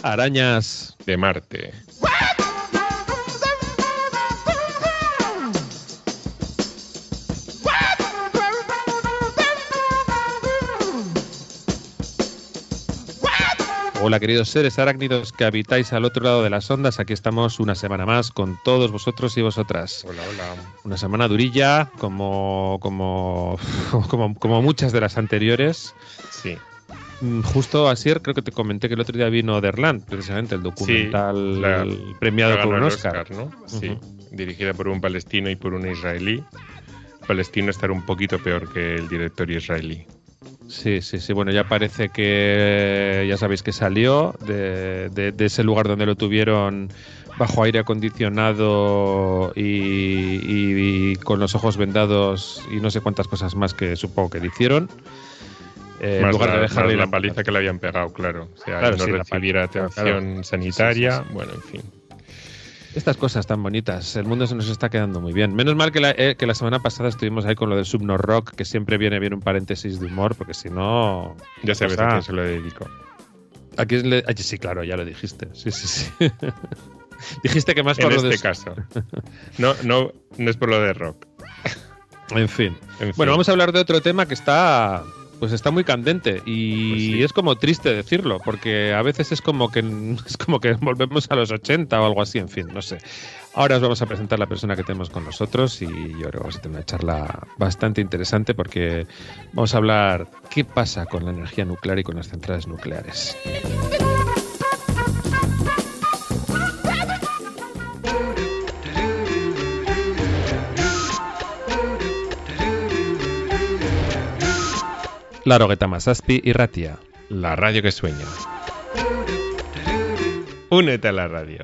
Arañas de Marte. Hola queridos seres arácnidos que habitáis al otro lado de las ondas, aquí estamos una semana más con todos vosotros y vosotras. Hola, hola. Una semana durilla, como muchas de las anteriores. Sí. Justo Asier, creo que te comenté que el otro día vino Derland, precisamente, el documental premiado con un Oscar, ¿no? Sí, dirigida por un palestino y por un israelí. El palestino estará un poquito peor que el director israelí. Sí. Bueno, ya parece que ya sabéis que salió de ese lugar donde lo tuvieron bajo aire acondicionado y con los ojos vendados y no sé cuántas cosas más que supongo que le hicieron. En lugar de dejarle la paliza que le habían pegado, claro. O sea, no recibiera atención sanitaria. Sí. Bueno, en fin. Estas cosas tan bonitas. El mundo se nos está quedando muy bien. Menos mal que la semana pasada estuvimos ahí con lo del Subno Rock, que siempre viene bien un paréntesis de humor, porque si no... Ya sabes a quién se lo dedico. Sí, claro, ya lo dijiste. Sí. Dijiste que más por lo de... En este caso. No es por lo de rock. En fin. Bueno, vamos a hablar de otro tema que está muy candente y pues sí. Es como triste decirlo, porque a veces es como que volvemos a los 80 o algo así, en fin, no sé. Ahora os vamos a presentar la persona que tenemos con nosotros y yo creo que vamos a tener una charla bastante interesante porque vamos a hablar qué pasa con la energía nuclear y con las centrales nucleares. La Rogueta Masaspi y Ratia. La radio que sueña. Únete a la radio.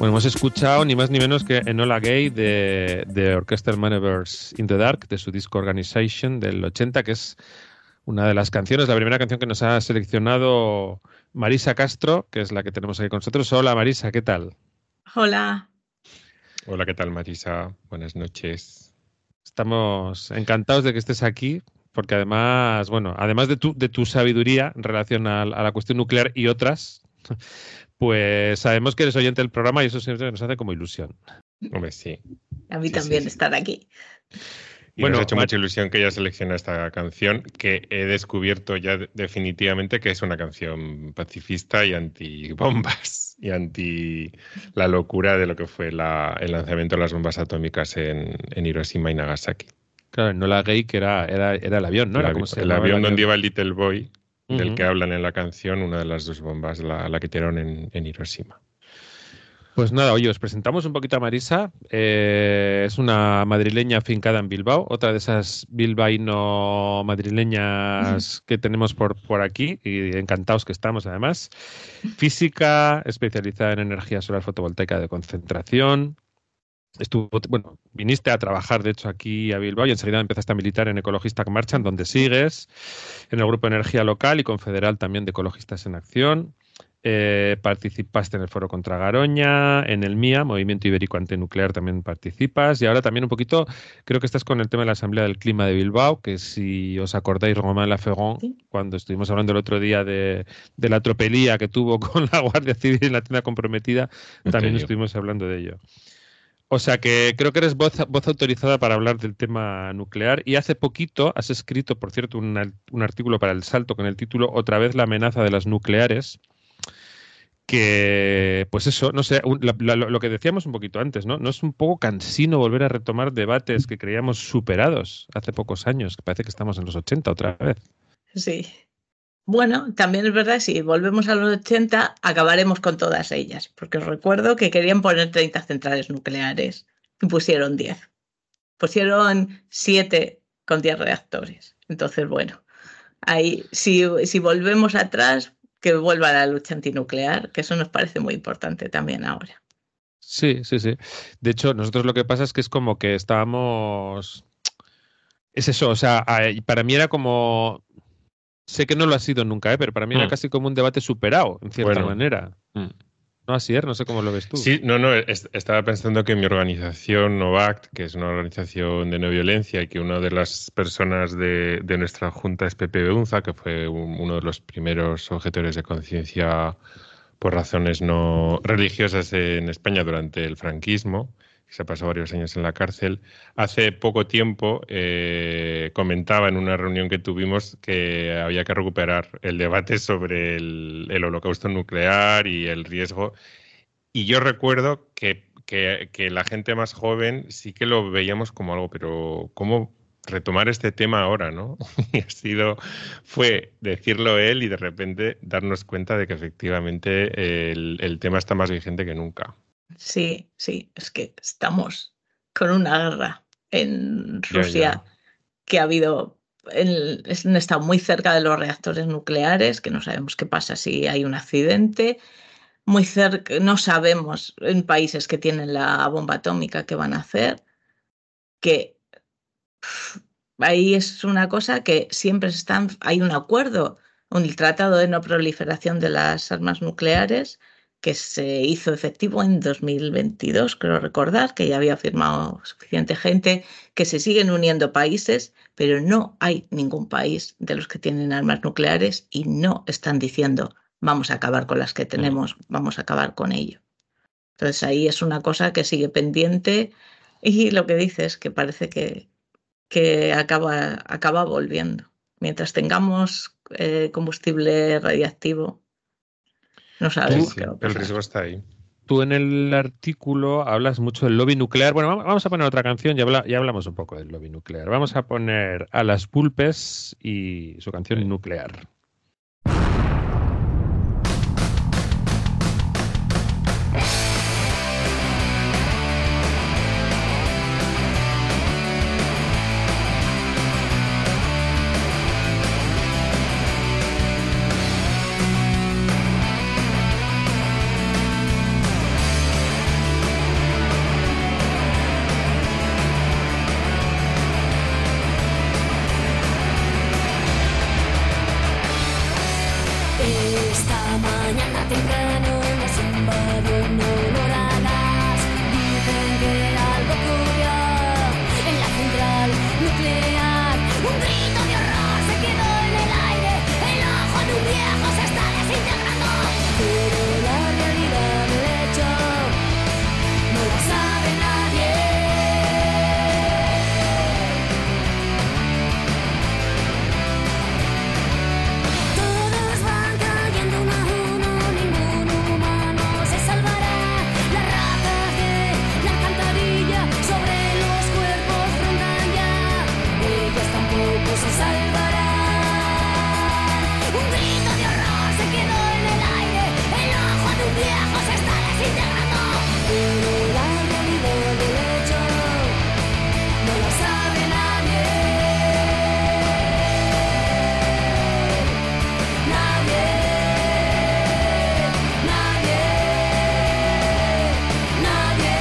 Bueno, hemos escuchado ni más ni menos que Enola Gay de Orchestral Maneuvers in the Dark, de su disco Organization del 80, que es una de las canciones, la primera canción que nos ha seleccionado Marisa Castro, que es la que tenemos aquí con nosotros. Hola Marisa, ¿qué tal? Hola. Hola, ¿qué tal Marisa? Buenas noches. Estamos encantados de que estés aquí, porque además, bueno, además de tu sabiduría en relación a la cuestión nuclear y otras, pues sabemos que eres oyente del programa y eso siempre nos hace como ilusión. Hombre, sí. A mí también estar aquí. Y nos ha hecho mucha ilusión que ella seleccione esta canción, que he descubierto ya definitivamente que es una canción pacifista y antibombas y anti la locura de lo que fue el lanzamiento de las bombas atómicas en Hiroshima y Nagasaki. Claro, Enola Gay, que era el avión, ¿no? El avión donde iba el Little Boy, del que hablan en la canción, una de las dos bombas, la que tiraron en Hiroshima. Pues nada, oye, os presentamos un poquito a Marisa. Es una madrileña afincada en Bilbao, otra de esas bilbaíno madrileñas que tenemos por aquí, y encantados que estamos además. Física, especializada en energía solar fotovoltaica de concentración. Viniste a trabajar, de hecho, aquí a Bilbao y enseguida empezaste a militar en Ecologista Marchan, donde sigues, en el Grupo de Energía Local y confederal también de Ecologistas en Acción. Participaste en el Foro contra Garoña, en el MIA, Movimiento Ibérico Antinuclear, también participas, y ahora también un poquito, creo que estás con el tema de la Asamblea del Clima de Bilbao, que si os acordáis, Romain Laferrón, ¿sí? Cuando estuvimos hablando el otro día de la tropelía que tuvo con la Guardia Civil en la tienda comprometida, también estuvimos hablando de ello. O sea que creo que eres voz autorizada para hablar del tema nuclear, y hace poquito has escrito, por cierto, un artículo para El Salto con el título Otra vez la amenaza de las nucleares, que, pues eso, no sé, lo que decíamos un poquito antes, ¿no? ¿No es un poco cansino volver a retomar debates que creíamos superados hace pocos años? Que parece que estamos en los 80 otra vez. Sí. Bueno, también es verdad, si volvemos a los 80, acabaremos con todas ellas, porque os recuerdo que querían poner 30 centrales nucleares y pusieron 10. Pusieron 7 con 10 reactores. Entonces, bueno, ahí si volvemos atrás, que vuelva a la lucha antinuclear, que eso nos parece muy importante también ahora. Sí. De hecho, nosotros lo que pasa es que es como que estábamos... Es eso, o sea, para mí era como... Sé que no lo ha sido nunca, pero para mí era casi como un debate superado, en cierta manera. ¿No, Asier? No sé cómo lo ves tú. Sí, estaba pensando que mi organización, NOVACT, que es una organización de no violencia, y que una de las personas de nuestra junta es Pepe Beunza, que fue uno de los primeros objetores de conciencia por razones no religiosas en España durante el franquismo, que se pasó varios años en la cárcel. Hace poco tiempo comentaba en una reunión que tuvimos que había que recuperar el debate sobre el holocausto nuclear y el riesgo. Y yo recuerdo que la gente más joven sí que lo veíamos como algo, pero ¿cómo retomar este tema ahora, no? Y fue decirlo él y de repente darnos cuenta de que efectivamente el tema está más vigente que nunca. Sí, es que estamos con una guerra en Rusia que ha habido, han estado muy cerca de los reactores nucleares, que no sabemos qué pasa si hay un accidente, muy cerca, no sabemos en países que tienen la bomba atómica qué van a hacer, que ahí es una cosa que siempre hay un acuerdo, el Tratado de No Proliferación de las Armas Nucleares, que se hizo efectivo en 2022, creo recordar, que ya había firmado suficiente gente, que se siguen uniendo países, pero no hay ningún país de los que tienen armas nucleares y no están diciendo vamos a acabar con las que tenemos, vamos a acabar con ello. Entonces ahí es una cosa que sigue pendiente y lo que dices, que parece que acaba volviendo. Mientras tengamos combustible radiactivo, no sabemos qué va a pasar. El riesgo está ahí. Tú en el artículo hablas mucho del lobby nuclear. Bueno, vamos a poner otra canción, ya hablamos un poco del lobby nuclear. Vamos a poner a Las Pulpes y su canción Nuclear. Esta mañana temprano nos invadió un olor a gas. Dicen que algo ocurrió en la central nuclear. Un grito de horror se quedó en el aire. El ojo de un viejo se está desintegrando. Pero la realidad del hecho no la sabe nadie. Todos van cayendo uno a uno, ningún humano se salvará. Las ratas de la alcantarilla sobre los cuerpos rondan ya. Ellos tampoco se salvarán. Un grito de horror se quedó en el aire. El ojo de un viejo se está desintegrando. Pero la realidad del hecho no la sabe nadie. Nadie, nadie, nadie,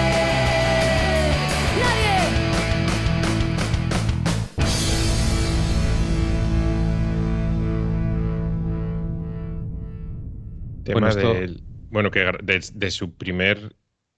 Tema Bueno, esto- de su primer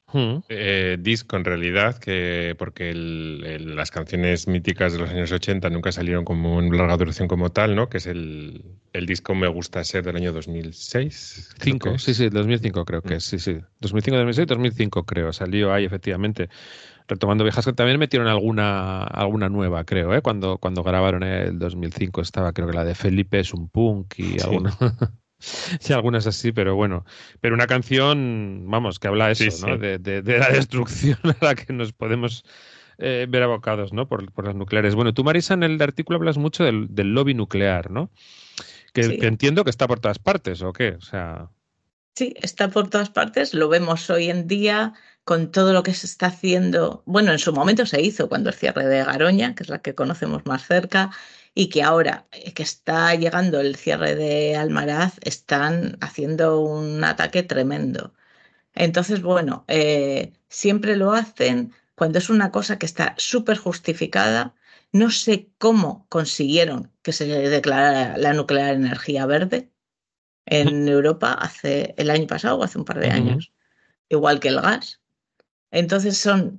disco en realidad, porque las canciones míticas de los años 80 nunca salieron como en larga duración como tal, ¿no? Que es el disco Me Gusta Ser del año 2006. creo que 5, es. sí, 2005 creo que es, sí. 2005, 2006, 2005 creo, salió ahí efectivamente. Retomando viejas que también metieron alguna nueva, creo, ¿eh? Cuando grabaron el 2005 estaba, creo que la de Felipe es un punk y Sí. alguna... Sí, algunas así, pero bueno. Pero una canción, vamos, que habla eso, Sí, ¿no? sí. De la destrucción a la que nos podemos ver abocados, ¿no? Por las nucleares. Bueno, tú, Marisa, en el artículo hablas mucho del lobby nuclear, ¿no? Que Sí. entiendo que está por todas partes, ¿o qué? O sea... Sí, está por todas partes, lo vemos hoy en día con todo lo que se está haciendo. Bueno, en su momento se hizo cuando el cierre de Garoña, que es la que conocemos más cerca, y que ahora que está llegando el cierre de Almaraz, están haciendo un ataque tremendo. Entonces, bueno, siempre lo hacen cuando es una cosa que está súper justificada. No sé cómo consiguieron que se declarara la nuclear energía verde en Europa hace el año pasado o hace un par de años, igual que el gas. Entonces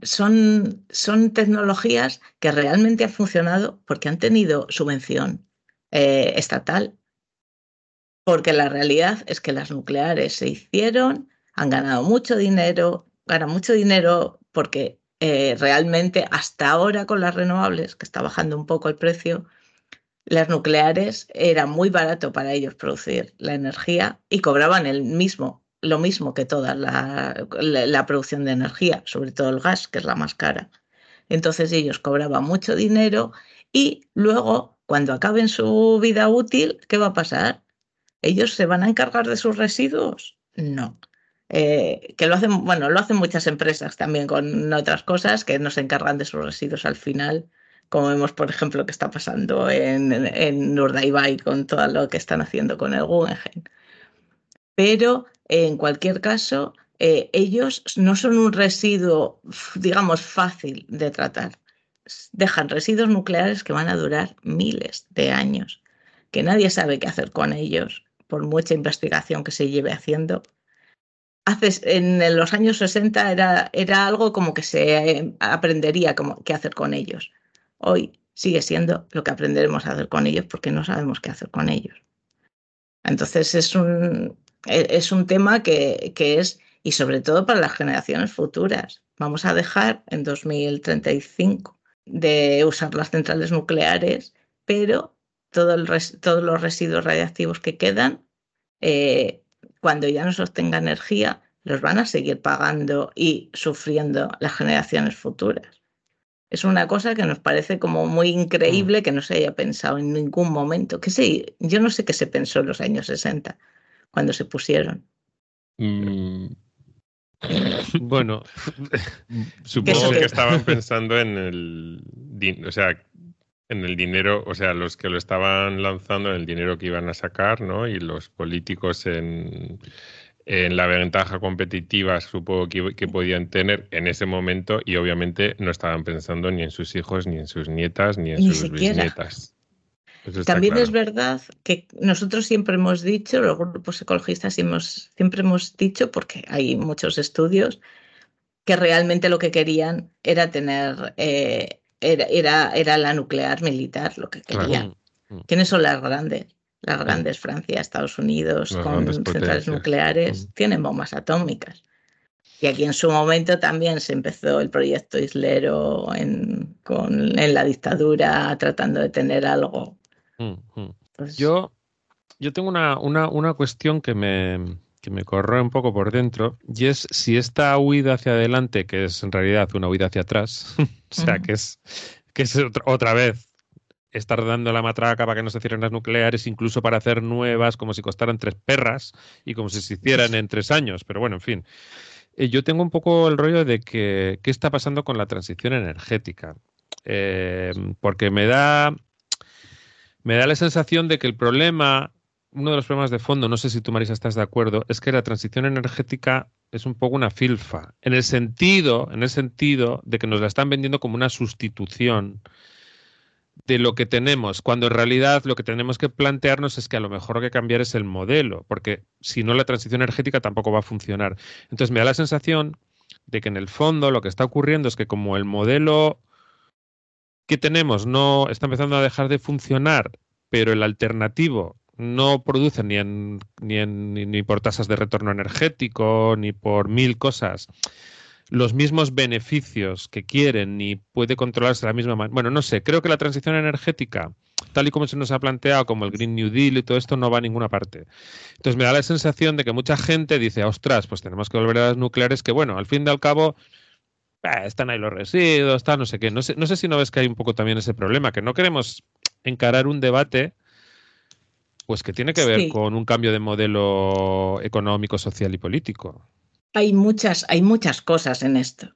son tecnologías que realmente han funcionado porque han tenido subvención estatal, porque la realidad es que las nucleares se hicieron, han ganado mucho dinero, ganan mucho dinero porque realmente hasta ahora con las renovables, que está bajando un poco el precio, las nucleares era muy barato para ellos producir la energía y cobraban lo mismo que toda la producción de energía, sobre todo el gas, que es la más cara. Entonces ellos cobraban mucho dinero y luego, cuando acaben su vida útil, ¿qué va a pasar? ¿Ellos se van a encargar de sus residuos? No. Que lo hacen, bueno, lo hacen muchas empresas también con otras cosas que no se encargan de sus residuos al final, como vemos, por ejemplo, que está pasando en Urdaibai con todo lo que están haciendo con el Guggenheim. Pero en cualquier caso, ellos no son un residuo, digamos, fácil de tratar. Dejan residuos nucleares que van a durar miles de años, que nadie sabe qué hacer con ellos, por mucha investigación que se lleve haciendo. En los años 60 era algo como que se aprendería qué hacer con ellos. Hoy sigue siendo lo que aprenderemos a hacer con ellos porque no sabemos qué hacer con ellos. Entonces es un tema que es, y sobre todo para las generaciones futuras. Vamos a dejar en 2035 de usar las centrales nucleares, pero todos los residuos radiactivos que quedan, cuando ya no se obtenga energía, los van a seguir pagando y sufriendo las generaciones futuras. Es una cosa que nos parece como muy increíble que no se haya pensado en ningún momento. Que sí, yo no sé qué se pensó en los años 60 cuando se pusieron. Bueno, supongo que estaban pensando en el dinero, o sea, los que lo estaban lanzando, en el dinero que iban a sacar, ¿no? Y los políticos en la ventaja competitiva, supongo que podían tener en ese momento, y obviamente no estaban pensando ni en sus hijos, ni en sus nietas, ni en sus bisnietas. También claro. es verdad que nosotros siempre hemos dicho, los grupos ecologistas siempre hemos dicho, porque hay muchos estudios, que realmente lo que querían era tener, era la nuclear militar, lo que querían. Claro. ¿Quiénes son las grandes? Las grandes, Francia, Estados Unidos, Las con grandes centrales potencias. nucleares, tienen bombas atómicas. Y aquí en su momento también se empezó el proyecto Islero en la dictadura, tratando de tener algo. Pues, Yo tengo una cuestión que me corroe un poco por dentro, y es si esta huida hacia adelante, que es en realidad una huida hacia atrás, o sea, que es otra vez estar dando la matraca para que no se cierren las nucleares, incluso para hacer nuevas, como si costaran 3 perras y como si se hicieran en 3 años. Pero bueno, en fin. Yo tengo un poco el rollo de que qué está pasando con la transición energética. Porque me da la sensación de que uno de los problemas de fondo, no sé si tú, Marisa, estás de acuerdo, es que la transición energética es un poco una filfa, en el sentido de que nos la están vendiendo como una sustitución de lo que tenemos, cuando en realidad lo que tenemos que plantearnos es que a lo mejor lo que cambiar es el modelo, porque si no la transición energética tampoco va a funcionar. Entonces me da la sensación de que en el fondo lo que está ocurriendo es que como el modelo que tenemos no está empezando a dejar de funcionar, pero el alternativo no produce ni por tasas de retorno energético, ni por 1000 cosas, los mismos beneficios que quieren, ni puede controlarse de la misma manera. Bueno, no sé, creo que la transición energética, tal y como se nos ha planteado, como el Green New Deal y todo esto, no va a ninguna parte. Entonces me da la sensación de que mucha gente dice, ostras, pues tenemos que volver a las nucleares, que bueno, al fin y al cabo están ahí los residuos, no sé qué. No sé si no ves que hay un poco también ese problema, que no queremos encarar un debate pues que tiene que ver sí, con un cambio de modelo económico, social y político. hay muchas cosas en esto.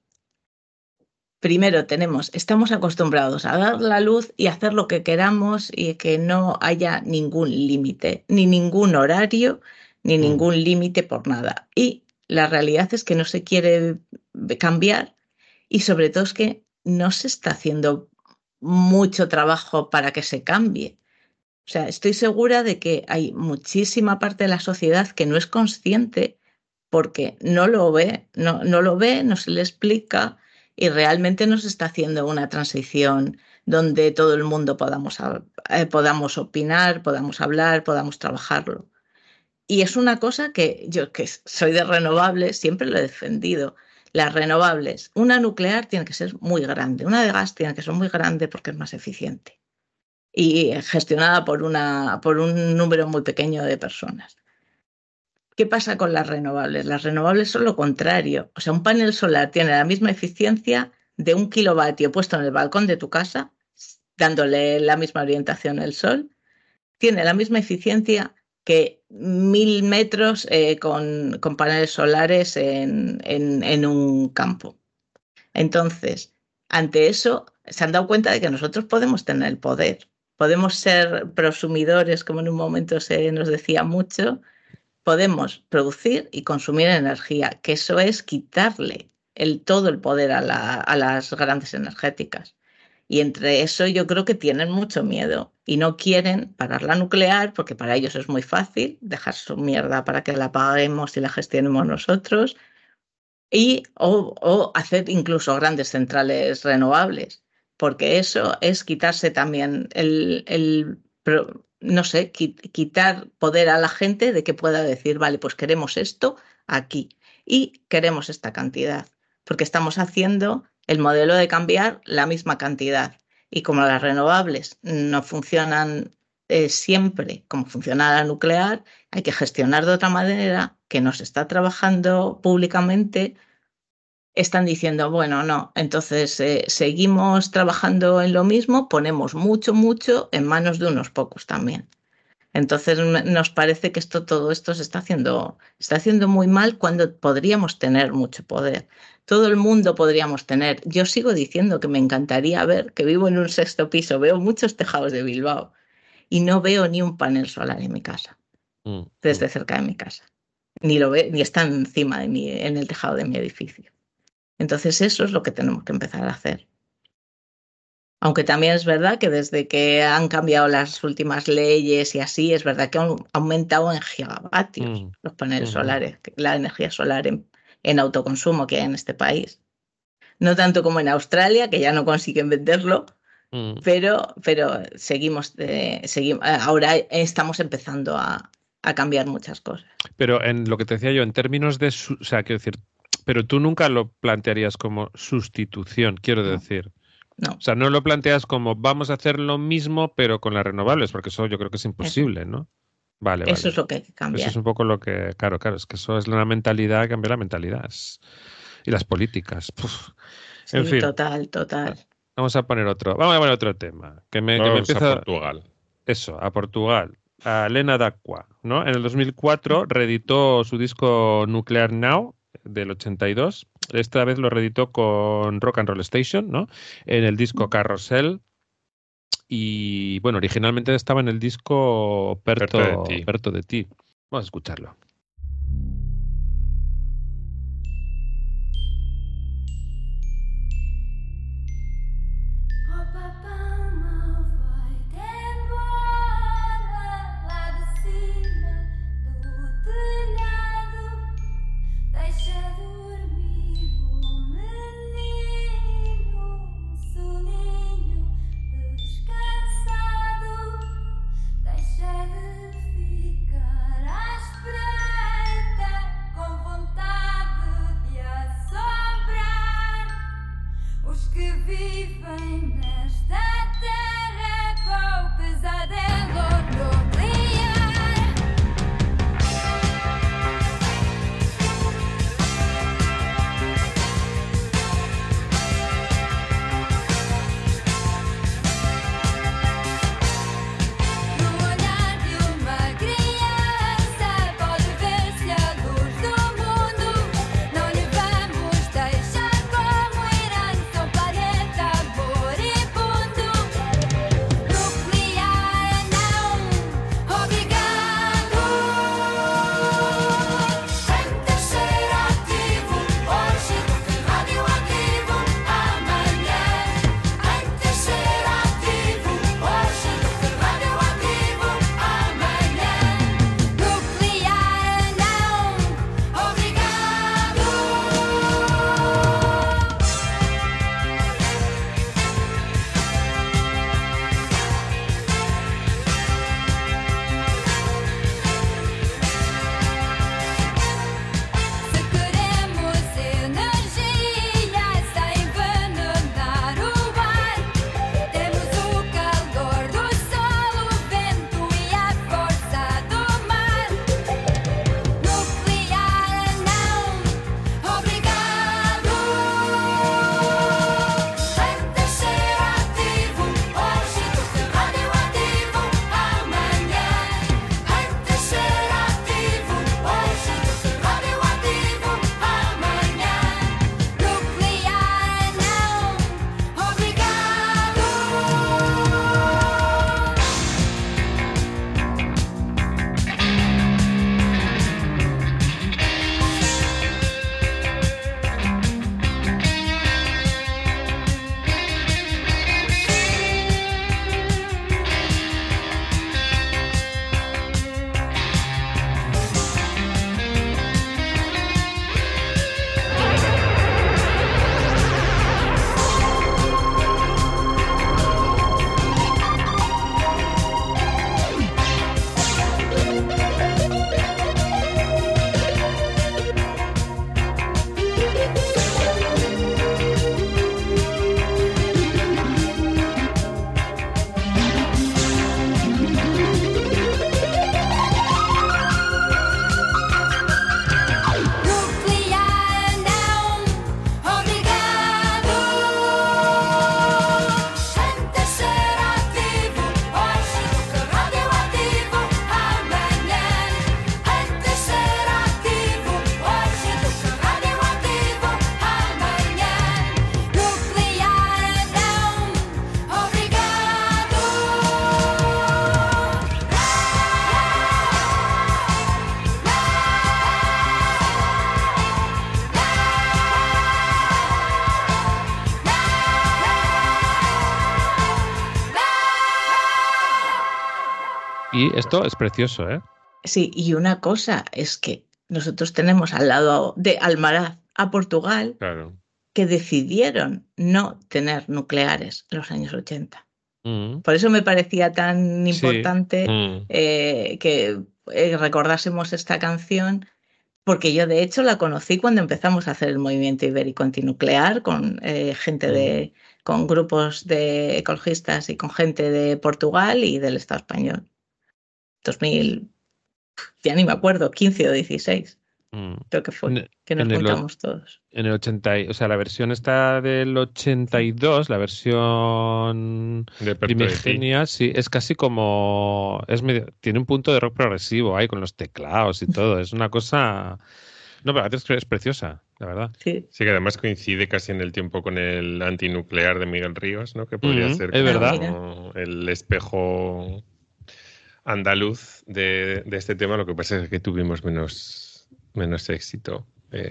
Primero estamos acostumbrados a dar la luz y hacer lo que queramos y que no haya ningún límite, ni ningún horario, ni ningún límite por nada. Y la realidad es que no se quiere cambiar y sobre todo es que no se está haciendo mucho trabajo para que se cambie. O sea, estoy segura de que hay muchísima parte de la sociedad que no es consciente porque no lo ve, no se le explica y realmente no se está haciendo una transición donde todo el mundo podamos opinar, podamos hablar, podamos trabajarlo. Y es una cosa que yo, que soy de renovables, siempre lo he defendido. Las renovables, una nuclear tiene que ser muy grande, una de gas tiene que ser muy grande porque es más eficiente y gestionada por un número muy pequeño de personas. ¿Qué pasa con las renovables? Las renovables son lo contrario. O sea, un panel solar tiene la misma eficiencia de 1 kilovatio puesto en el balcón de tu casa, dándole la misma orientación al sol. Tiene la misma eficiencia que 1000 metros con paneles solares en un campo. Entonces, ante eso, se han dado cuenta de que nosotros podemos tener el poder. Podemos ser prosumidores, como en un momento se nos decía mucho, podemos producir y consumir energía, que eso es quitarle todo el poder a las grandes energéticas. Y entre eso yo creo que tienen mucho miedo y no quieren parar la nuclear porque para ellos es muy fácil dejar su mierda para que la paguemos y la gestionemos nosotros o hacer incluso grandes centrales renovables, porque eso es quitarse también no sé, quitar poder a la gente de que pueda decir, vale, pues queremos esto aquí y queremos esta cantidad, porque estamos haciendo el modelo de cambiar la misma cantidad. Y como las renovables no funcionan siempre como funciona la nuclear, hay que gestionar de otra manera, que no se está trabajando públicamente. Están diciendo, bueno, no, entonces seguimos trabajando en lo mismo, ponemos mucho en manos de unos pocos también. Entonces nos parece que todo esto se está haciendo muy mal cuando podríamos tener mucho poder. Todo el mundo podríamos tener. Yo sigo diciendo que me encantaría ver, que vivo en un 6º piso, veo muchos tejados de Bilbao y no veo ni un panel solar en mi casa, desde cerca de mi casa. Ni está encima de en el tejado de mi edificio. Entonces eso es lo que tenemos que empezar a hacer. Aunque también es verdad que desde que han cambiado las últimas leyes y así, es verdad que han aumentado en gigavatios los paneles solares, la energía solar en autoconsumo que hay en este país. No tanto como en Australia, que ya no consiguen venderlo, pero seguimos, ahora estamos empezando a cambiar muchas cosas. Pero en lo que te decía yo, en términos de, o sea, quiero decir, pero tú nunca lo plantearías como sustitución, quiero decir. No. O sea, no lo planteas como vamos a hacer lo mismo, pero con las renovables, porque eso yo creo que es imposible, ¿no? Vale. Eso es lo que hay que cambiar. Eso es un poco lo que, claro, es que eso es la mentalidad, cambiar la mentalidad. Y las políticas. Puf. Sí, en fin. Total. Vamos a poner otro tema. Que me empieza a Portugal. Eso, a Portugal. A Lena D'Aqua, ¿no? En el 2004 reeditó su disco Nuclear Now, del 82. Esta vez lo reeditó con Rock and Roll Station, ¿no? En el disco Carrusel. Y bueno, originalmente estaba en el disco Perto de ti. Vamos a escucharlo. Deixa de ficar à espera. Y esto es precioso, ¿eh? Sí, y una cosa es que nosotros tenemos al lado de Almaraz a Portugal, Claro. que decidieron no tener nucleares en los años 80. Mm. Por eso me parecía tan Sí. importante que recordásemos esta canción, porque yo de hecho la conocí cuando empezamos a hacer el movimiento ibérico antinuclear con gente con grupos de ecologistas y con gente de Portugal y del Estado español. 2000, ya ni me acuerdo, 15 o 16. Creo que fue, que nos juntamos todos. En el 80, o sea, la versión está del 82, la versión primigenia, sí, es casi como, tiene un punto de rock progresivo ahí con los teclados y todo, es una cosa, no, pero es preciosa, la verdad. Sí, que además coincide casi en el tiempo con el antinuclear de Miguel Ríos, ¿no? Que podría ser como el espejo andaluz de este tema. Lo que pasa es que tuvimos menos éxito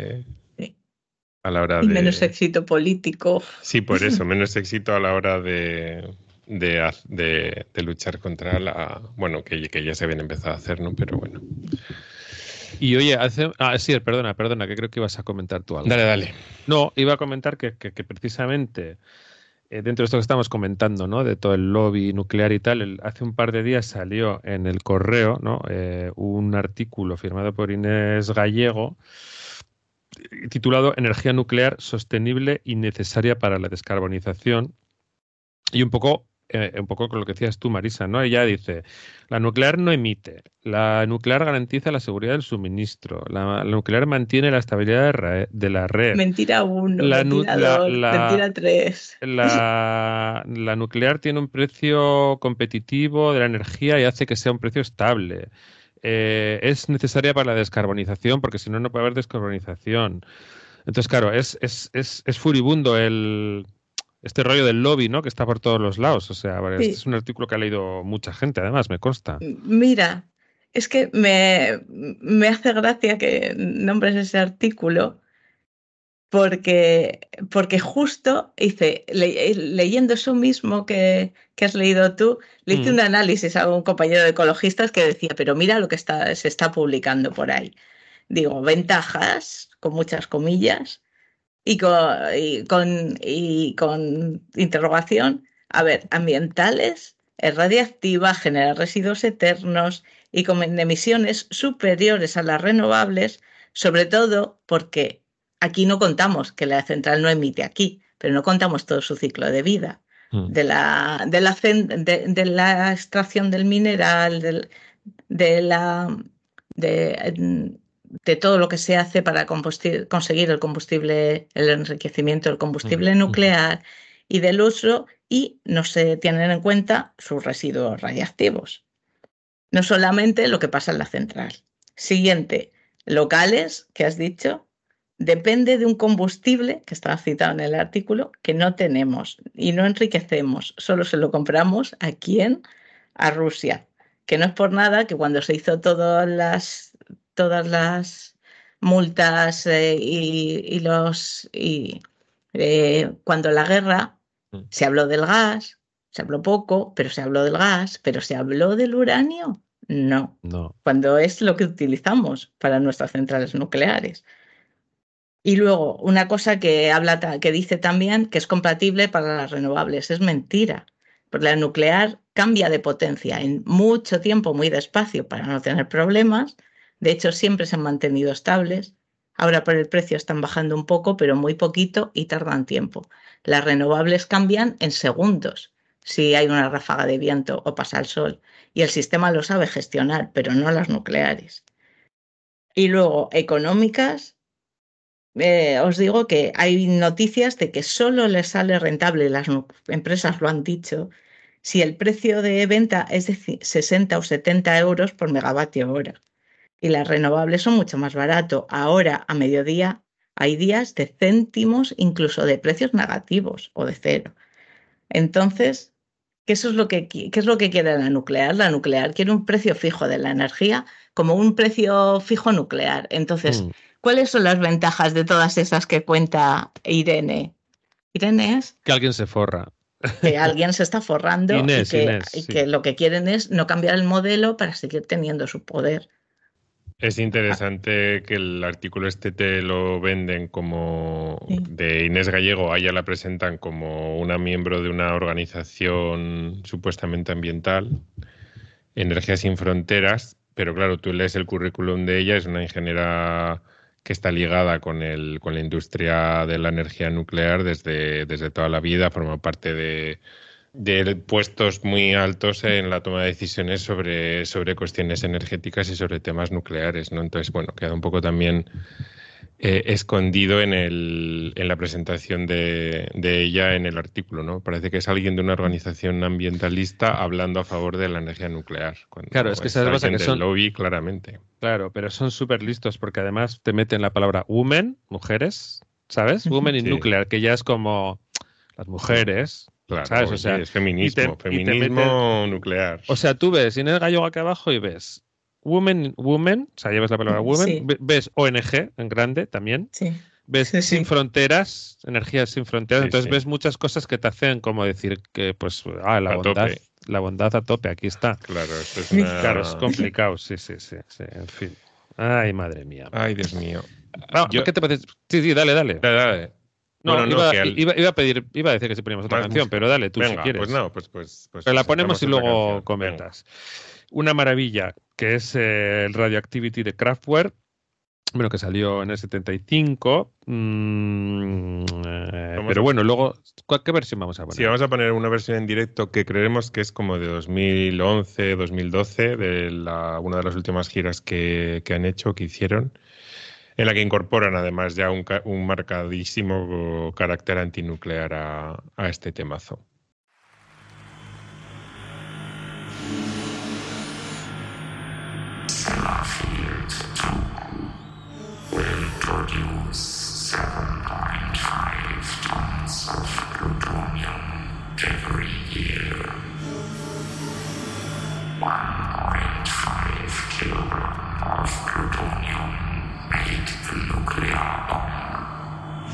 a la hora y menos éxito político. Sí, por eso, menos éxito a la hora de luchar contra bueno, que ya se habían empezado a hacer, ¿no? Pero bueno. Y oye, sí, perdona, que creo que ibas a comentar tú algo. Dale. No, iba a comentar que precisamente dentro de esto que estamos comentando, ¿no? De todo el lobby nuclear y tal, hace un par de días salió en El Correo, ¿no? Un artículo firmado por Inés Gallego titulado Energía nuclear sostenible y necesaria para la descarbonización. Y un poco con lo que decías tú, Marisa, ¿no? Ella dice, la nuclear no emite, la nuclear garantiza la seguridad del suministro, la nuclear mantiene la estabilidad de la red. Mentira 1, mentira 2, mentira 3. La nuclear tiene un precio competitivo de la energía y hace que sea un precio estable. Es necesaria para la descarbonización, porque si no, no puede haber descarbonización. Entonces, claro, es furibundo este rollo del lobby, ¿no? Que está por todos los lados. O sea, sí. Este es un artículo que ha leído mucha gente, además, me consta. Mira, es que me hace gracia que nombres ese artículo, porque justo leyendo eso mismo que has leído tú, le hice un análisis a un compañero de ecologistas que decía, pero mira lo que se está publicando por ahí. Digo, ventajas, con muchas comillas, y con interrogación, a ver, ambientales, es radiactiva, genera residuos eternos y con emisiones superiores a las renovables, sobre todo porque aquí no contamos que la central no emite aquí, pero no contamos todo su ciclo de vida. De la extracción del mineral, de todo lo que se hace para conseguir el combustible, el enriquecimiento del combustible nuclear y del uso, y no se tienen en cuenta sus residuos radiactivos. No solamente lo que pasa en la central. Siguiente, locales, que has dicho, depende de un combustible, que estaba citado en el artículo, que no tenemos y no enriquecemos, solo se lo compramos ¿a quién? A Rusia, que no es por nada que cuando se hizo todas las multas cuando la guerra se habló del gas, se habló poco, pero se habló del gas, pero se habló del uranio, no. Cuando es lo que utilizamos para nuestras centrales nucleares. Y luego, una cosa que dice también que es compatible para las renovables, es mentira, porque la nuclear cambia de potencia en mucho tiempo, muy despacio, para no tener problemas. De hecho, siempre se han mantenido estables. Ahora por el precio están bajando un poco, pero muy poquito y tardan tiempo. Las renovables cambian en segundos si hay una ráfaga de viento o pasa el sol. Y el sistema lo sabe gestionar, pero no las nucleares. Y luego, económicas, os digo que hay noticias de que solo les sale rentable, las empresas lo han dicho, si el precio de venta es de 60 o 70 euros por megavatio hora. Y las renovables son mucho más barato. Ahora, a mediodía, hay días de céntimos, incluso de precios negativos o de cero. Entonces, ¿qué es lo que quiere la nuclear? La nuclear quiere un precio fijo de la energía como un precio fijo nuclear. Entonces, ¿cuáles son las ventajas de todas esas que cuenta Irene? ¿Irene es? Que alguien se forra. que alguien se está forrando Inés, y que lo que quieren es no cambiar el modelo para seguir teniendo su poder. Es interesante que el artículo te lo venden como de Inés Gallego, a ella la presentan como una miembro de una organización supuestamente ambiental, Energía Sin Fronteras, pero claro, tú lees el currículum de ella, es una ingeniera que está ligada con la industria de la energía nuclear desde toda la vida, forma parte de puestos muy altos en la toma de decisiones sobre cuestiones energéticas y sobre temas nucleares, ¿no? Entonces, bueno, queda un poco también escondido en la presentación de ella en el artículo, ¿no? Parece que es alguien de una organización ambientalista hablando a favor de la energía nuclear. Claro, es que sabes alguien que son del lobby, claramente. Claro, pero son súper listos porque además te meten la palabra women, mujeres, ¿sabes? Women in nuclear, que ya es como las mujeres. Claro, ¿sabes? O sea, es feminismo, feminismo nuclear. O sea, tú ves Inés Gallego aquí abajo y ves women, o sea, llevas la palabra women, ves ONG en grande también, ves Sin Fronteras, Energías Sin Fronteras, entonces ves muchas cosas que te hacen como decir que pues la bondad a tope, aquí está. Claro, esto es claro, es complicado, sí, en fin. Ay, madre mía. Ay, Dios mío. ¿Qué te parece? Sí, dale. Dale. No, iba a decir que si poníamos otra canción, pero dale tú. Venga, si quieres. Pues pero la ponemos y luego comentas. Venga. Una maravilla, que es el Radioactivity de Kraftwerk, bueno, que salió en el 75. Pero bueno, luego, ¿qué versión vamos a poner? Sí, vamos a poner una versión en directo que creemos que es como de 2011, 2012, de una de las últimas giras que han hecho, que hicieron, en la que incorporan además ya un marcadísimo carácter antinuclear a este temazo. Sellafield 2 will produce 7.5 tons of plutonium every year. 1.5 kilograms of plutonium made the nuclear bomb.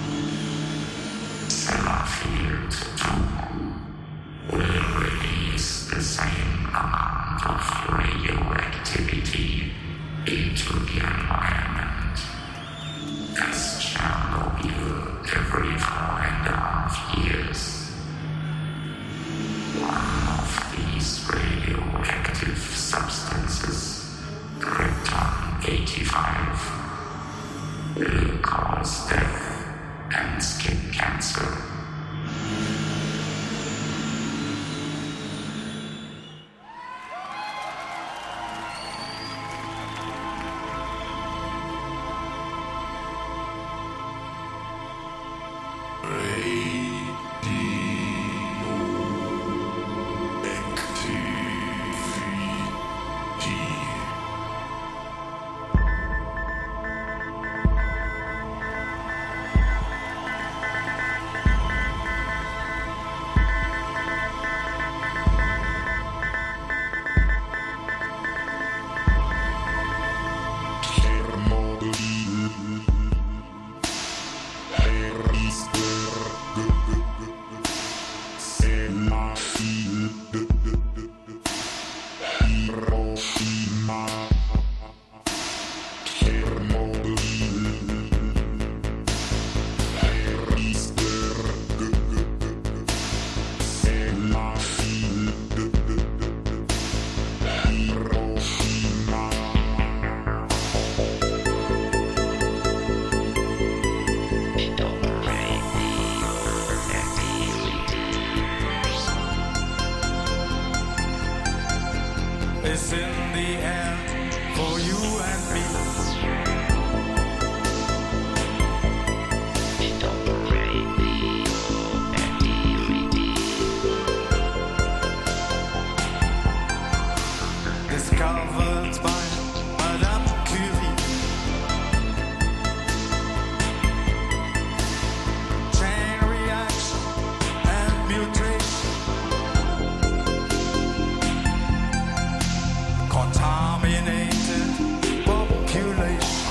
Sellafield 2 will release the same amount of radioactivity into the environment as Chernobyl every 4.5 years. One of these radioactive substances, Krypton-85, will cause death and skin cancer. Contaminated population.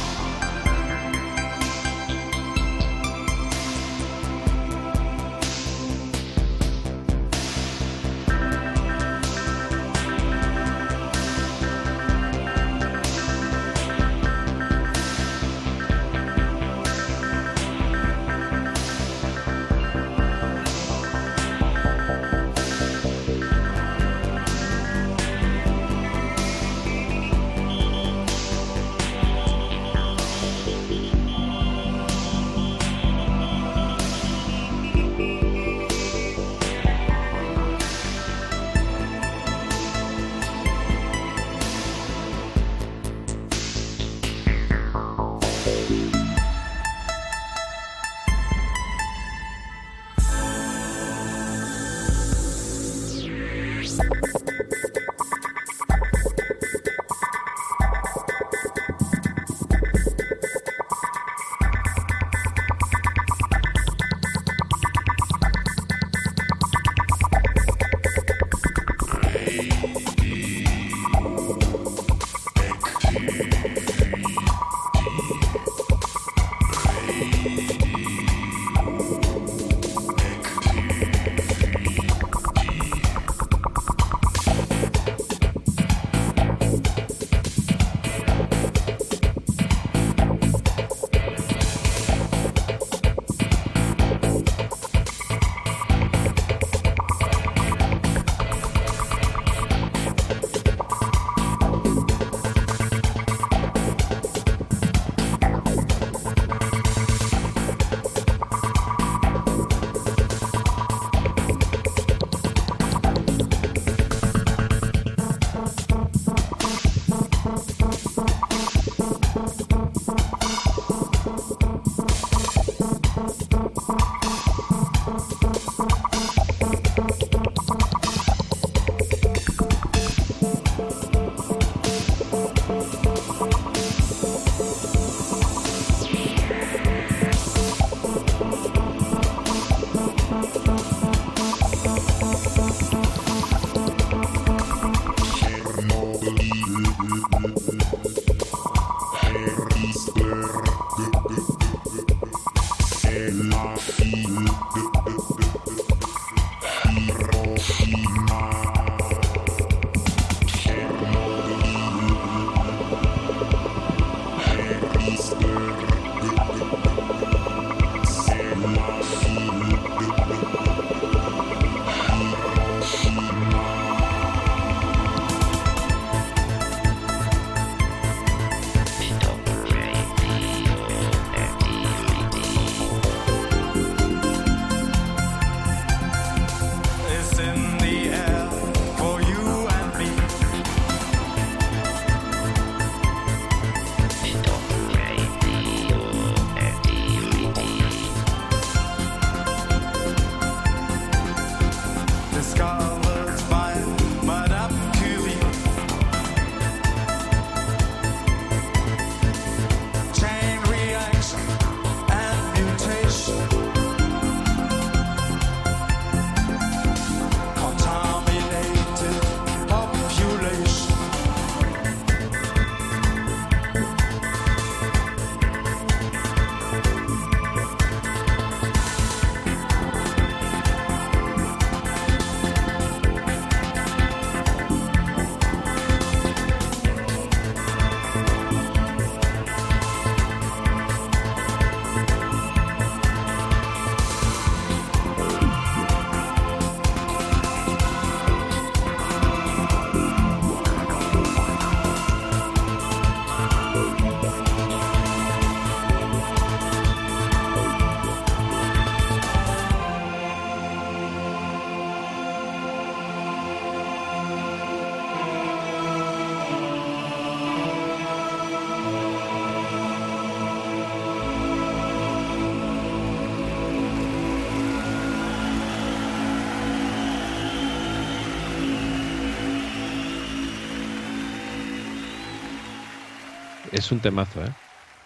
Es un temazo, ¿eh?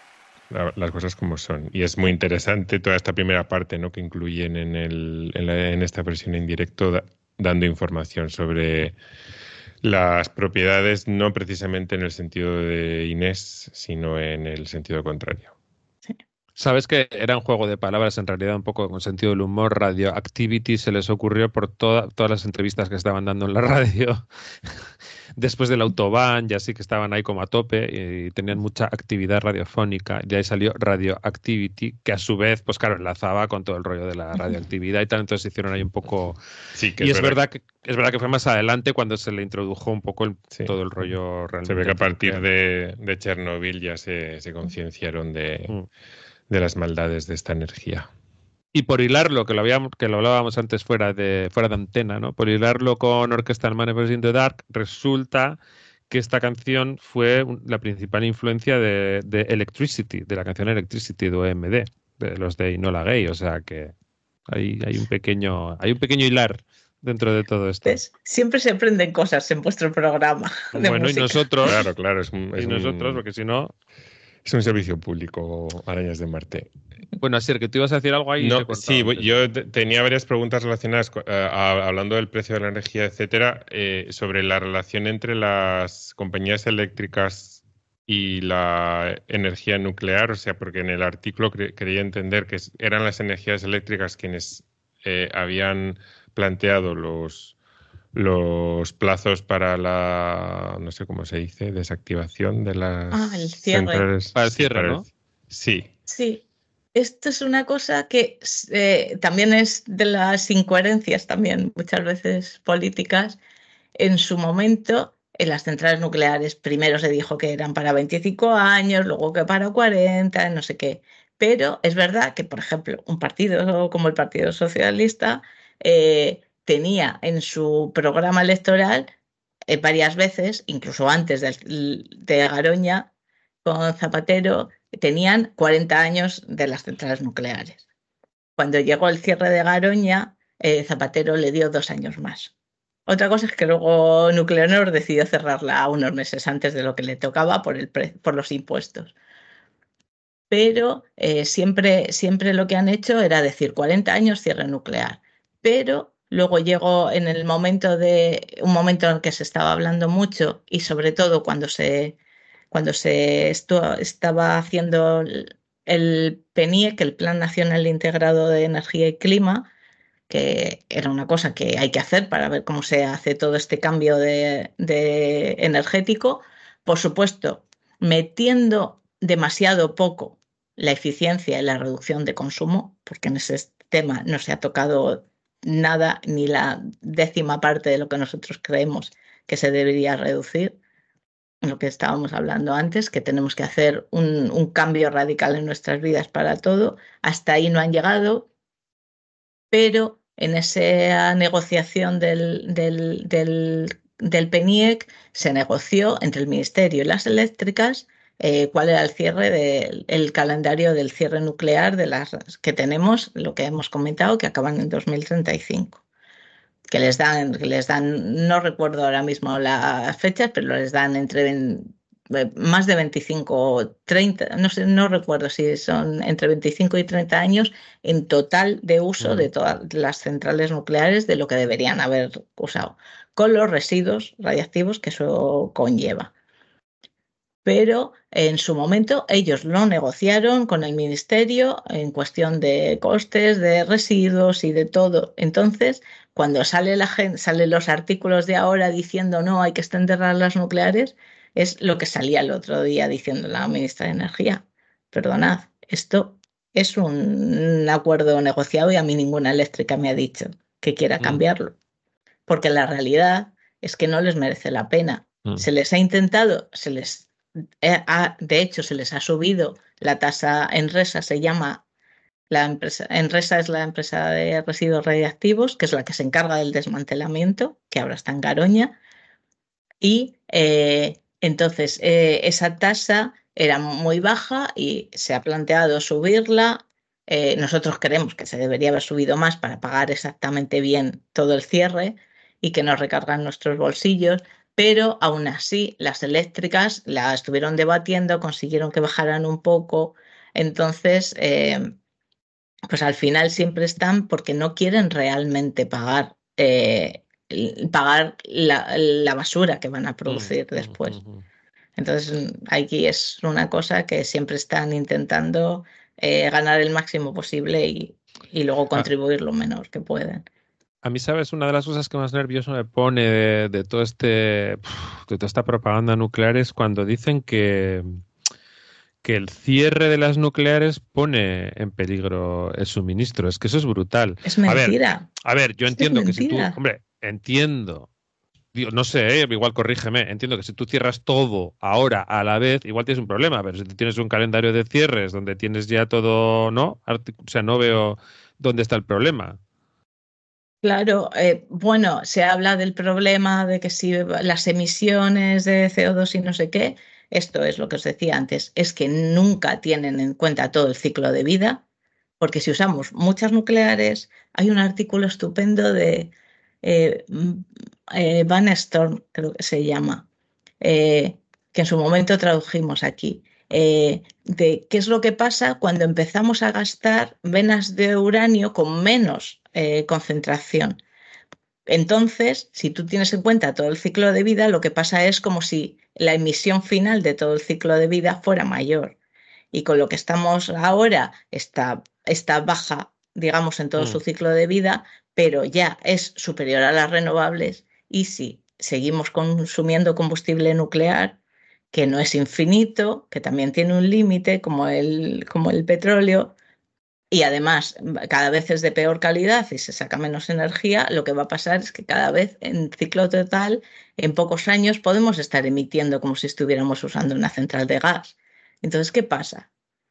Las cosas como son. Y es muy interesante toda esta primera parte, ¿no?, que incluyen en esta versión en directo, dando información sobre las propiedades, no precisamente en el sentido de Inés, sino en el sentido contrario. Sí. Sabes que era un juego de palabras, en realidad un poco con sentido del humor. Radioactivity se les ocurrió por todas las entrevistas que estaban dando en la radio después del autobahn, ya sí que estaban ahí como a tope y tenían mucha actividad radiofónica. Y ahí salió Radioactivity, que a su vez, pues claro, enlazaba con todo el rollo de la radioactividad y tal. Entonces hicieron ahí un poco... Sí, que y es verdad que fue más adelante cuando se le introdujo un poco todo el rollo realmente. Se ve que a partir de Chernobyl ya se concienciaron de las maldades de esta energía. Y por hilarlo, que lo hablábamos antes fuera de antena, ¿no? Por hilarlo con Orchestral Maneuvers in the Dark, resulta que esta canción fue la principal influencia de Electricity, de la canción Electricity de OMD, de los de Enola Gay. O sea que hay un pequeño hilar dentro de todo esto. ¿Ves? Siempre se aprenden cosas en vuestro programa de Bueno, y música. nosotros, Claro, y nosotros, porque si no... es un servicio público, Arañas de Marte. Bueno, Asier, que tú ibas a decir algo ahí y te he No, cortado sí, antes. yo tenía varias preguntas relacionadas, hablando del precio de la energía, etcétera, sobre la relación entre las compañías eléctricas y la energía nuclear, o sea, porque en el artículo quería entender que eran las energías eléctricas quienes habían planteado los plazos para la, no sé cómo se dice, desactivación de las El cierre. centrales. Para el Sí, cierre, ¿no? Sí. Sí, esto es una cosa que también es de las incoherencias también muchas veces políticas. En su momento, en las centrales nucleares, primero se dijo que eran para 25 años, luego que para 40, no sé qué. Pero es verdad que, por ejemplo, un partido como el Partido Socialista tenía en su programa electoral varias veces, incluso antes de Garoña, con Zapatero, tenían 40 años de las centrales nucleares. Cuando llegó el cierre de Garoña, Zapatero le dio 2 años más. Otra cosa es que luego Nuclenor decidió cerrarla unos meses antes de lo que le tocaba por los impuestos. Pero siempre lo que han hecho era decir 40 años cierre nuclear. Pero luego llegó en un momento en el que se estaba hablando mucho y sobre todo cuando se estaba haciendo el PNIEC, el Plan Nacional Integrado de Energía y Clima, que era una cosa que hay que hacer para ver cómo se hace todo este cambio de energético, por supuesto, metiendo demasiado poco la eficiencia y la reducción de consumo, porque en ese tema no se ha tocado nada, ni la 10ª parte de lo que nosotros creemos que se debería reducir. Lo que estábamos hablando antes, que tenemos que hacer un cambio radical en nuestras vidas para todo. Hasta ahí no han llegado, pero en esa negociación del PNIEC se negoció entre el Ministerio y las eléctricas cuál era el calendario del cierre nuclear de las que tenemos, lo que hemos comentado, que acaban en 2035. Que les dan, no recuerdo ahora mismo las fechas, pero les dan entre más de 25 o 30, no sé, no recuerdo si son entre 25 y 30 años en total de uso de todas las centrales nucleares de lo que deberían haber usado, con los residuos radiactivos que eso conlleva. Pero en su momento ellos lo negociaron con el Ministerio en cuestión de costes, de residuos y de todo. Entonces, cuando salen los artículos de ahora diciendo no, hay que extender las nucleares, es lo que salía el otro día diciendo la ministra de Energía. Perdonad, esto es un acuerdo negociado y a mí ninguna eléctrica me ha dicho que quiera cambiarlo. Porque la realidad es que no les merece la pena. Se les ha intentado, de hecho, se les ha subido la tasa. Enresa se llama la empresa. Enresa es la empresa de residuos radiactivos, que es la que se encarga del desmantelamiento, que ahora está en Garoña. Y entonces esa tasa era muy baja y se ha planteado subirla. Nosotros creemos que se debería haber subido más para pagar exactamente bien todo el cierre y que nos recargan nuestros bolsillos. Pero aún así las eléctricas la estuvieron debatiendo, consiguieron que bajaran un poco. Entonces, pues al final siempre están porque no quieren realmente pagar la basura que van a producir después. Entonces, aquí es una cosa que siempre están intentando ganar el máximo posible y luego contribuir lo menor que pueden. A mí, ¿sabes? Una de las cosas que más nervioso me pone de toda esta propaganda nuclear es cuando dicen que el cierre de las nucleares pone en peligro el suministro. Es que eso es brutal. Es mentira. A ver, yo entiendo que si tú... Hombre, entiendo. No sé, igual corrígeme. Entiendo que si tú cierras todo ahora a la vez, igual tienes un problema. Pero si tú tienes un calendario de cierres donde tienes ya todo, ¿no? O sea, no veo dónde está el problema. Claro, bueno, se habla del problema de que si las emisiones de CO2 y no sé qué, esto es lo que os decía antes, es que nunca tienen en cuenta todo el ciclo de vida, porque si usamos muchas nucleares, hay un artículo estupendo de Van Storm, creo que se llama, que en su momento tradujimos aquí, de qué es lo que pasa cuando empezamos a gastar venas de uranio con menos concentración. Entonces, si tú tienes en cuenta todo el ciclo de vida, lo que pasa es como si la emisión final de todo el ciclo de vida fuera mayor. Y con lo que estamos ahora está baja, digamos, en todo su ciclo de vida, pero ya es superior a las renovables. Y si seguimos consumiendo combustible nuclear, que no es infinito, que también tiene un límite, como el petróleo, y además cada vez es de peor calidad y se saca menos energía, lo que va a pasar es que cada vez en ciclo total, en pocos años, podemos estar emitiendo como si estuviéramos usando una central de gas. Entonces, ¿qué pasa?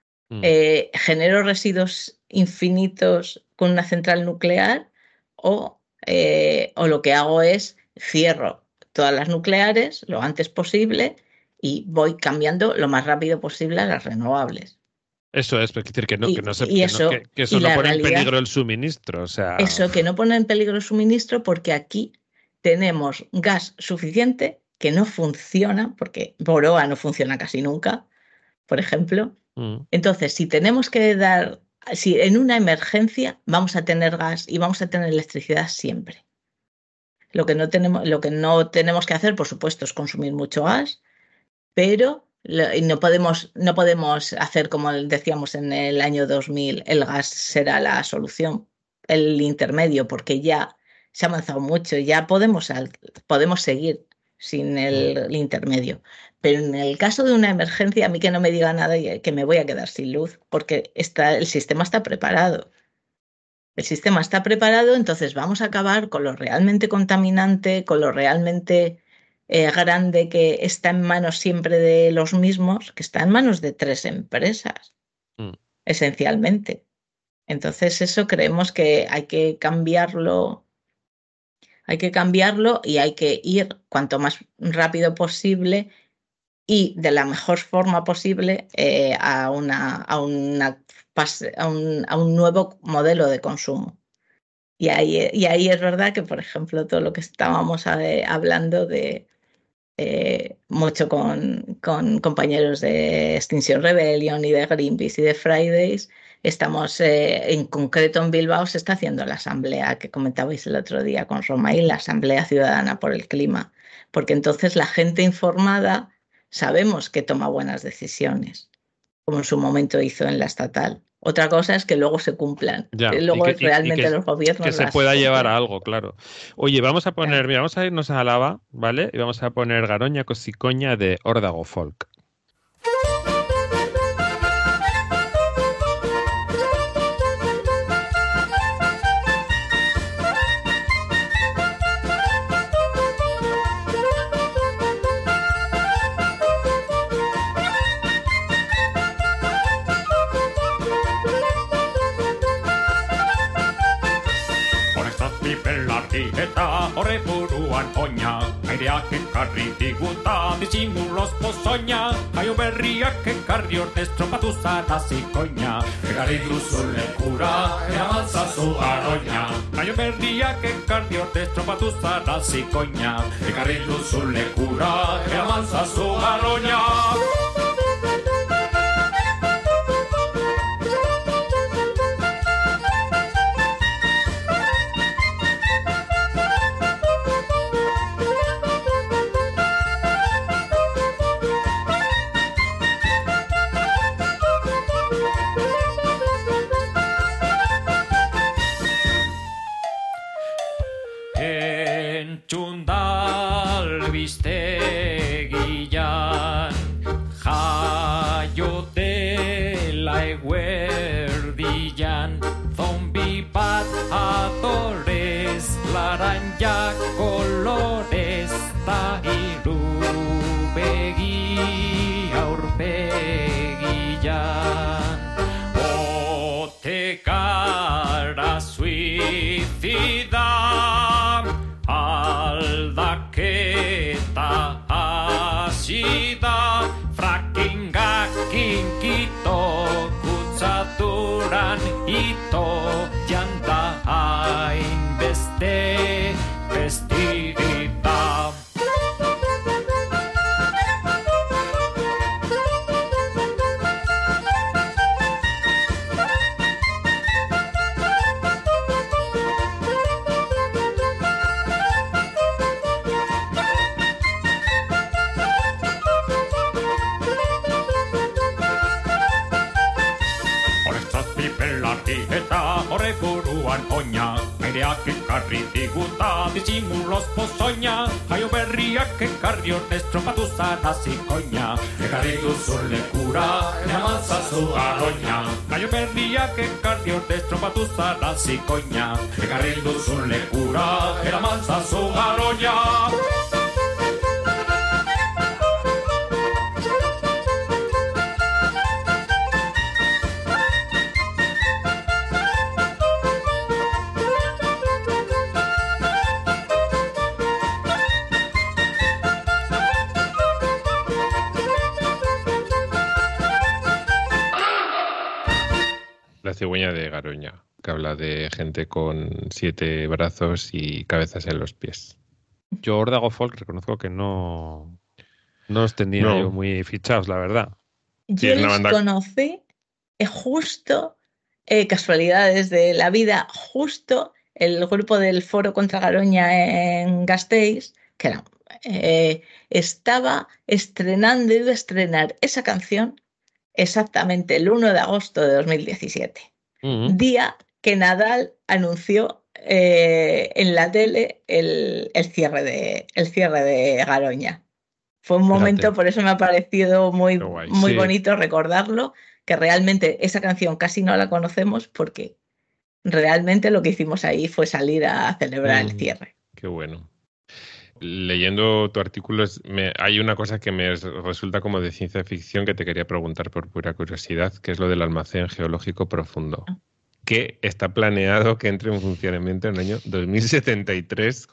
¿Genero residuos infinitos con una central nuclear o lo que hago es cierro todas las nucleares lo antes posible y voy cambiando lo más rápido posible a las renovables? Eso es decir, que eso y no pone en realidad, peligro el suministro. O sea... Eso, que no pone en peligro el suministro, porque aquí tenemos gas suficiente que no funciona, porque Boroa no funciona casi nunca, por ejemplo. Entonces, si en una emergencia vamos a tener gas y vamos a tener electricidad siempre. Lo que no tenemos que hacer, por supuesto, es consumir mucho gas, pero no podemos hacer como decíamos en el año 2000, el gas será la solución, el intermedio, porque ya se ha avanzado mucho, ya podemos seguir sin el intermedio. Pero en el caso de una emergencia, a mí que no me diga nada que me voy a quedar sin luz, porque el sistema está preparado. El sistema está preparado, entonces vamos a acabar con lo realmente contaminante, con lo realmente grande, que está en manos siempre de los mismos, que está en manos de 3 empresas, esencialmente. Entonces eso creemos que hay que cambiarlo y hay que ir cuanto más rápido posible y de la mejor forma posible a un nuevo modelo de consumo. Y ahí es verdad que, por ejemplo, todo lo que estábamos hablando de mucho con compañeros de Extinction Rebellion y de Greenpeace y de Fridays, estamos en concreto en Bilbao se está haciendo la asamblea que comentabais el otro día con Romain, la Asamblea Ciudadana por el Clima, porque entonces la gente informada sabemos que toma buenas decisiones, como en su momento hizo en la estatal. Otra cosa es que luego se cumplan. Luego realmente los gobiernos que se pueda llevar a algo, claro. Oye, vamos a irnos a Álava, ¿vale? Y vamos a poner Garoña Cosicoña de Órdago Folk. Horre buruan oina, aireak ekarri diguta, disimulos pozoina, jaio berriak ekarri ordez tropatu zara zikoina, egarri duzu lekura, eraman zazu garoña. Jaio berriak ekarri ordez tropatu zara zikoina, egarri duzu lekura, eraman zazu garoña. orduan oina, aireak ekarri diguta, disimulos pozoina, jaio berriak ekarri ordez tropatu zara zikoina, ekarri duzun lekura, eraman zazu garoina, jaio berriak ekarri ordez tropatu zara zikoina, ekarri duzun lekura, eraman zazu garoina. La cigüeña de Garoña, que habla de gente con 7 brazos y cabezas en los pies. Yo Órdago Folk reconozco que no os tenía yo muy fichados, la verdad. Yo les conocí justo, casualidades de la vida, justo el grupo del Foro contra Garoña en Gasteiz, que era, estaba estrenando, iba a estrenar esa canción exactamente el 1 de agosto de 2017, día que Nadal anunció en la tele el cierre de Garoña. Fue un momento, por eso me ha parecido muy bonito recordarlo, que realmente esa canción casi no la conocemos porque realmente lo que hicimos ahí fue salir a celebrar el cierre. Qué bueno. Leyendo tu artículo hay una cosa que me resulta como de ciencia ficción que te quería preguntar por pura curiosidad, que es lo del almacén geológico profundo, que está planeado que entre en funcionamiento en el año 2073.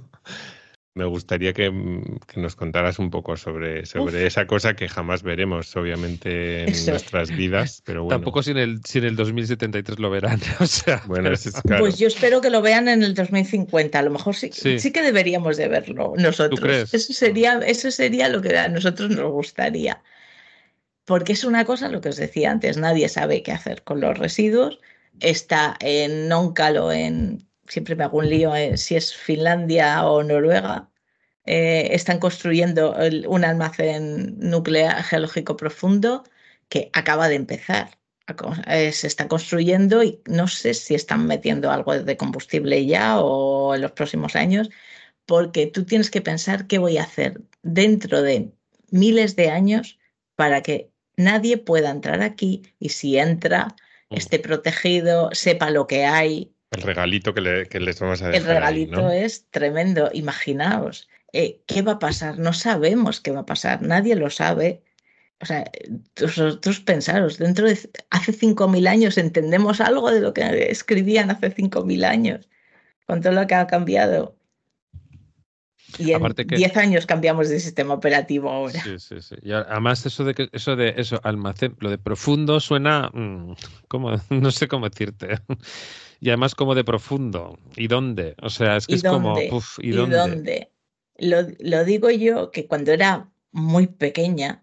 Me gustaría que nos contaras un poco sobre esa cosa que jamás veremos, obviamente, en nuestras vidas, pero bueno. Tampoco si en el 2073 lo verán. O sea, bueno, eso es claro. Pues yo espero que lo vean en el 2050. A lo mejor sí que deberíamos de verlo nosotros. ¿Tú crees? Eso sería lo que a nosotros nos gustaría. Porque es una cosa, lo que os decía antes, nadie sabe qué hacer con los residuos. Está en Nóncalo, siempre me hago un lío si es Finlandia o Noruega. Están construyendo un almacén nuclear geológico profundo que acaba de empezar. Se está construyendo y no sé si están metiendo algo de combustible ya o en los próximos años, porque tú tienes que pensar qué voy a hacer dentro de miles de años para que nadie pueda entrar aquí y si entra esté protegido, sepa lo que hay. El regalito que les vamos a dejar. El regalito ahí, ¿no? es tremendo. Imaginaos, ¿qué va a pasar? No sabemos qué va a pasar, nadie lo sabe. O sea, vosotros pensaros, hace 5.000 años entendemos algo de lo que escribían hace 5.000 años, con todo lo que ha cambiado. Y en 10 años cambiamos de sistema operativo ahora. Sí. Y además eso de almacén, lo de profundo suena no sé cómo decirte. Y además como de profundo. ¿Y dónde? O sea, es que es como... ¿Y dónde? Lo digo yo que cuando era muy pequeña,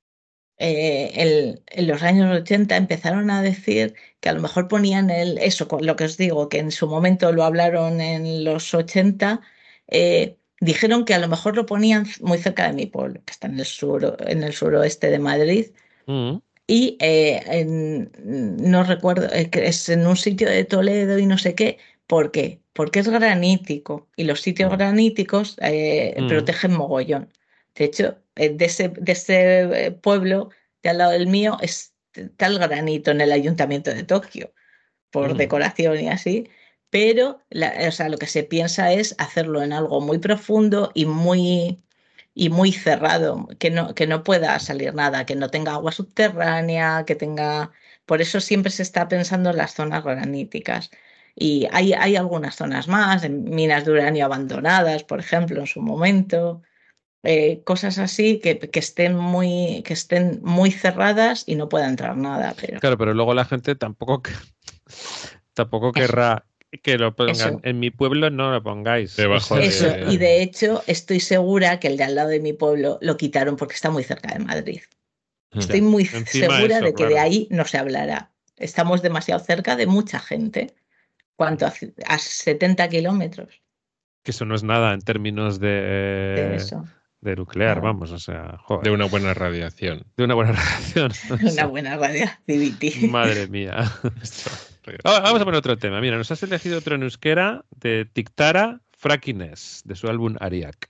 en los años 80 empezaron a decir que a lo mejor ponían lo que os digo, que en su momento lo hablaron en los 80, dijeron que a lo mejor lo ponían muy cerca de mi pueblo, que está en el suroeste de Madrid. Y no recuerdo, que es en un sitio de Toledo y no sé qué. ¿Por qué? Porque es granítico y los sitios graníticos protegen mogollón. De hecho, de ese pueblo de al lado del mío está el granito en el ayuntamiento de Tokio, por decoración y así. Pero lo que se piensa es hacerlo en algo muy profundo y muy cerrado, que no pueda salir nada, que no tenga agua subterránea, que tenga... Por eso siempre se está pensando en las zonas graníticas. Y hay algunas zonas más, en minas de uranio abandonadas, por ejemplo, en su momento, cosas así que estén muy cerradas y no pueda entrar nada. Claro, pero luego la gente tampoco querrá que lo pongan. Eso. En mi pueblo no lo pongáis. Y de hecho estoy segura que el de al lado de mi pueblo lo quitaron porque está muy cerca de Madrid. Estoy muy segura de que de ahí no se hablará. Estamos demasiado cerca de mucha gente. ¿Cuánto? A 70 kilómetros. Que eso no es nada en términos de nuclear, vamos, o sea, joder. De una buena radiación. De una buena radiación. Una buena radioactividad. Madre mía. Vamos a poner otro tema. Mira, nos has elegido otro en euskera de Tiktara Frakines, de su álbum Ariak.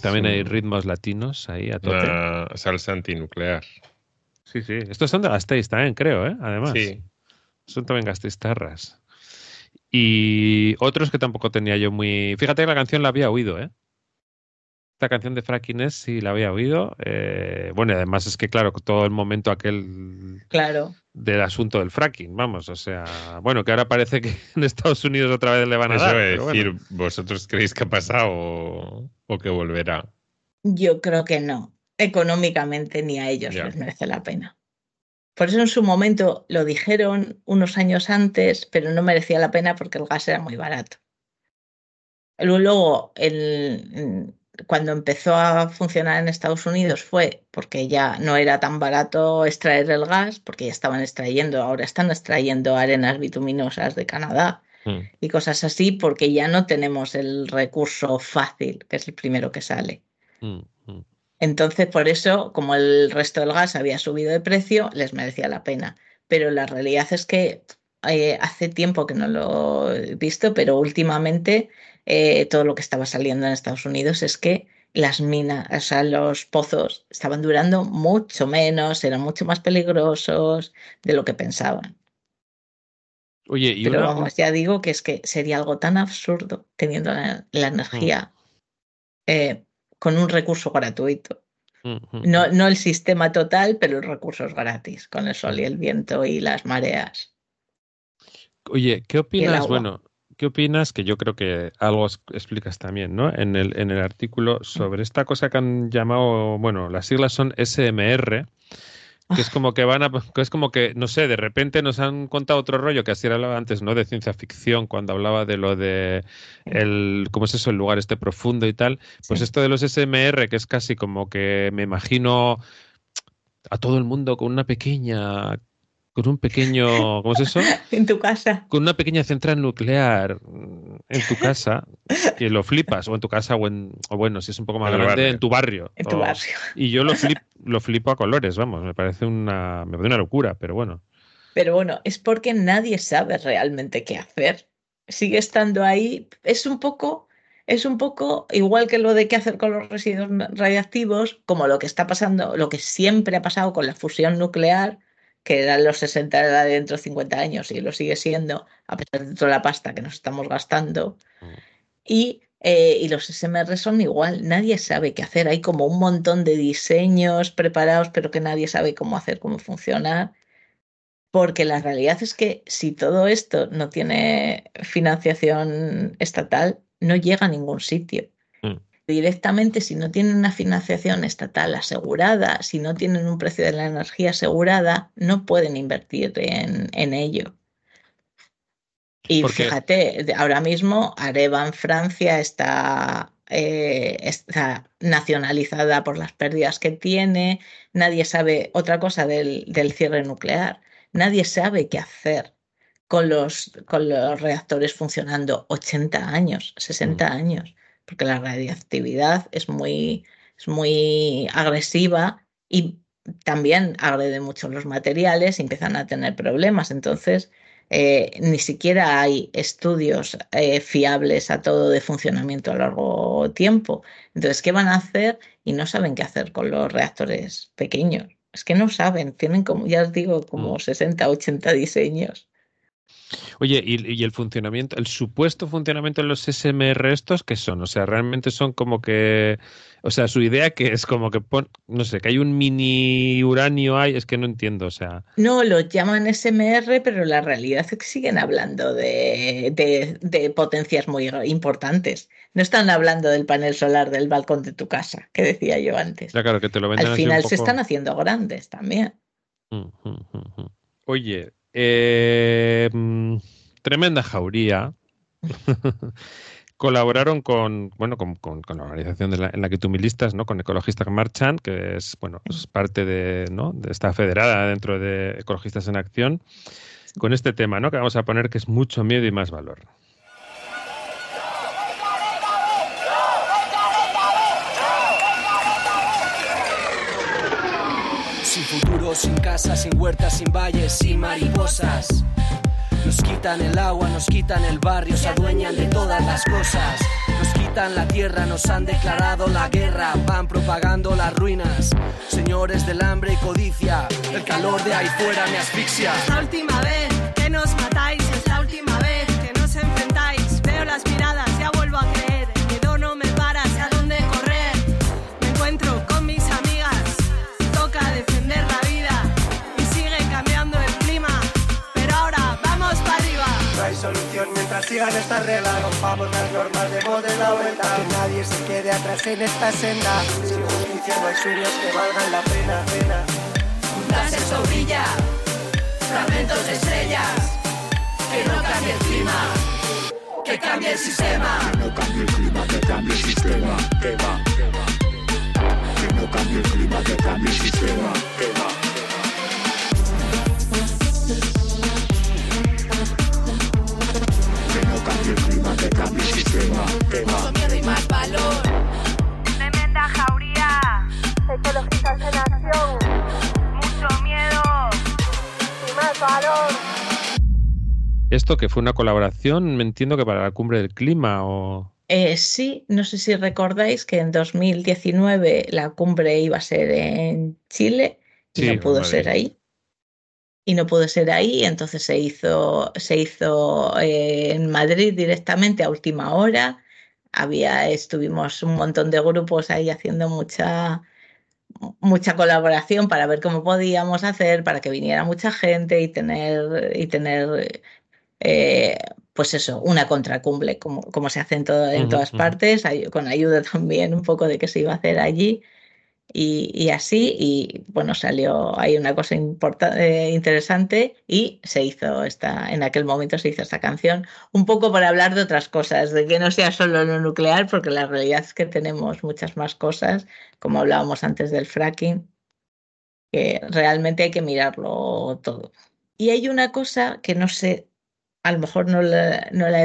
También hay ritmos latinos ahí a tope. Una salsa antinuclear. Sí. Estos son de Gasteiz también, creo, ¿eh? Además. Sí. Son también gasteiztarras. Y otros que tampoco tenía yo muy... Fíjate que la canción la había oído, ¿eh? Esta canción de Fracking S sí la había oído. Bueno, y además es que, claro, todo el momento aquel... Claro. Del asunto del fracking, vamos, o sea... Bueno, que ahora parece que en Estados Unidos otra vez le van a Eso dar. es pero decir, bueno. ¿vosotros creéis que ha pasado o que volverá? Yo creo que no. Económicamente ni a ellos Ya. les merece la pena. Por eso en su momento lo dijeron unos años antes, pero no merecía la pena porque el gas era muy barato. Luego, cuando empezó a funcionar en Estados Unidos fue porque ya no era tan barato extraer el gas, porque ya estaban extrayendo, ahora están extrayendo arenas bituminosas de Canadá y cosas así, porque ya no tenemos el recurso fácil, que es el primero que sale. Entonces, por eso, como el resto del gas había subido de precio, les merecía la pena. Pero la realidad es que hace tiempo que no lo he visto, pero últimamente todo lo que estaba saliendo en Estados Unidos es que las minas, o sea, los pozos estaban durando mucho menos, eran mucho más peligrosos de lo que pensaban. Oye, y Pero vamos, ya digo que es que sería algo tan absurdo teniendo la energía con un recurso gratuito. No el sistema total, pero el recurso es gratis, con el sol y el viento y las mareas. Oye, ¿qué Y el opinas? agua. Bueno, ¿qué opinas? Que yo creo que algo explicas también, ¿no? En el artículo sobre esta cosa que han llamado, bueno, las siglas son SMR, que es como que que es como que, no sé, de repente nos han contado otro rollo que así hablaba antes, ¿no? De ciencia ficción, cuando hablaba de lo de ¿cómo es eso? El lugar este profundo y tal. Pues Sí. esto de los SMR, que es casi como que me imagino a todo el mundo con un pequeño, ¿cómo es eso? En tu casa. Con una pequeña central nuclear en tu casa, que lo flipas, o en tu casa, o bueno, si es un poco más En el grande, barrio. en tu barrio. En tu barrio. Y yo lo flipo a colores, vamos, me parece una locura, pero bueno. Pero bueno, es porque nadie sabe realmente qué hacer. Sigue estando ahí. Es un poco igual que lo de qué hacer con los residuos radiactivos, como lo que está pasando, lo que siempre ha pasado con la fusión nuclear, que era en los 60, era dentro de 50 años y lo sigue siendo, a pesar de toda la pasta que nos estamos gastando. Y los SMR son igual, nadie sabe qué hacer. Hay como un montón de diseños preparados, pero que nadie sabe cómo hacer, cómo funcionar. Porque la realidad es que si todo esto no tiene financiación estatal, no llega a ningún sitio. Directamente, si no tienen una financiación estatal asegurada, si no tienen un precio de la energía asegurada, no pueden invertir en ello. Y Porque- fíjate, ahora mismo Areva en Francia está nacionalizada por las pérdidas que tiene. Nadie sabe otra cosa del cierre nuclear. Nadie sabe qué hacer con los reactores funcionando 80 años, 60 años, porque la radiactividad es muy agresiva y también agrede mucho los materiales y empiezan a tener problemas. Entonces, ni siquiera hay estudios fiables a todo de funcionamiento a largo tiempo. Entonces, ¿qué van a hacer? Y no saben qué hacer con los reactores pequeños. Es que no saben, tienen como, ya os digo, como 60, 80 diseños. Oye, ¿y el funcionamiento, el supuesto funcionamiento de los SMR estos, qué son? O sea, realmente son como que, o sea, su idea que es como que no sé, que hay un mini uranio ahí, es que no entiendo, o sea. No, lo llaman SMR, pero la realidad es que siguen hablando de potencias muy importantes. No están hablando del panel solar del balcón de tu casa, que decía yo antes. Ya claro, que te lo venden Al así final un poco. se están haciendo grandes también. Oye, tremenda jauría. Colaboraron con la organización en la que tú milistas, ¿no? Con Ecologistas Marchan, que es, bueno, es parte de, ¿no? de esta federada dentro de Ecologistas en Acción, con este tema, ¿no? Que vamos a poner, que es mucho miedo y más valor. Sin futuro, sin casa, sin huertas, sin valles, sin mariposas. Nos quitan el agua, nos quitan el barrio, se adueñan de todas las cosas. Nos quitan la tierra, nos han declarado la guerra, van propagando las ruinas. Señores del hambre y codicia, el calor de ahí fuera me asfixia. Es la última vez que nos matáis, es la última vez que nos enfrentáis. Veo las miradas, ya vuelvo a creer, quedo no me para, sé a dónde correr. Me encuentro con mis amigas, toca defender la vida y sigue cambiando el clima, pero ahora vamos para arriba. No hay solución mientras sigan estas reglas, rompamos las normas, demos la vuelta, que nadie se quede atrás en esta senda. Sin justicia no hay sueños que valgan la pena. Un láser brilla, fragmentos de estrellas, que no cambie el clima, que cambie el sistema. Que no cambie el clima, que cambie el sistema. Que va. Que no cambie el clima, que cambie el sistema. Que va. Que no cambie el clima, que cambie el sistema. Que va. Mucho miedo y más valor. Tremenda jauría, ecologistas en acción, mucho miedo y más valor. Esto que fue una colaboración, me entiendo que para la Cumbre del Clima o... Sí, no sé si recordáis que en 2019 la cumbre iba a ser en Chile y Sí, no pudo Madrid. ser ahí. Y no pudo ser ahí, entonces se hizo en Madrid directamente a última hora. Estuvimos un montón de grupos ahí haciendo mucha colaboración para ver cómo podíamos hacer para que viniera mucha gente y tener pues eso, una contracumbre como se hace en todas partes, con ayuda también un poco de que se iba a hacer allí y así, y bueno, salió ahí una cosa interesante y en aquel momento se hizo esta canción, un poco para hablar de otras cosas, de que no sea solo lo nuclear, porque la realidad es que tenemos muchas más cosas, como hablábamos antes del fracking, que realmente hay que mirarlo todo. Y hay una cosa que no sé, a lo mejor no la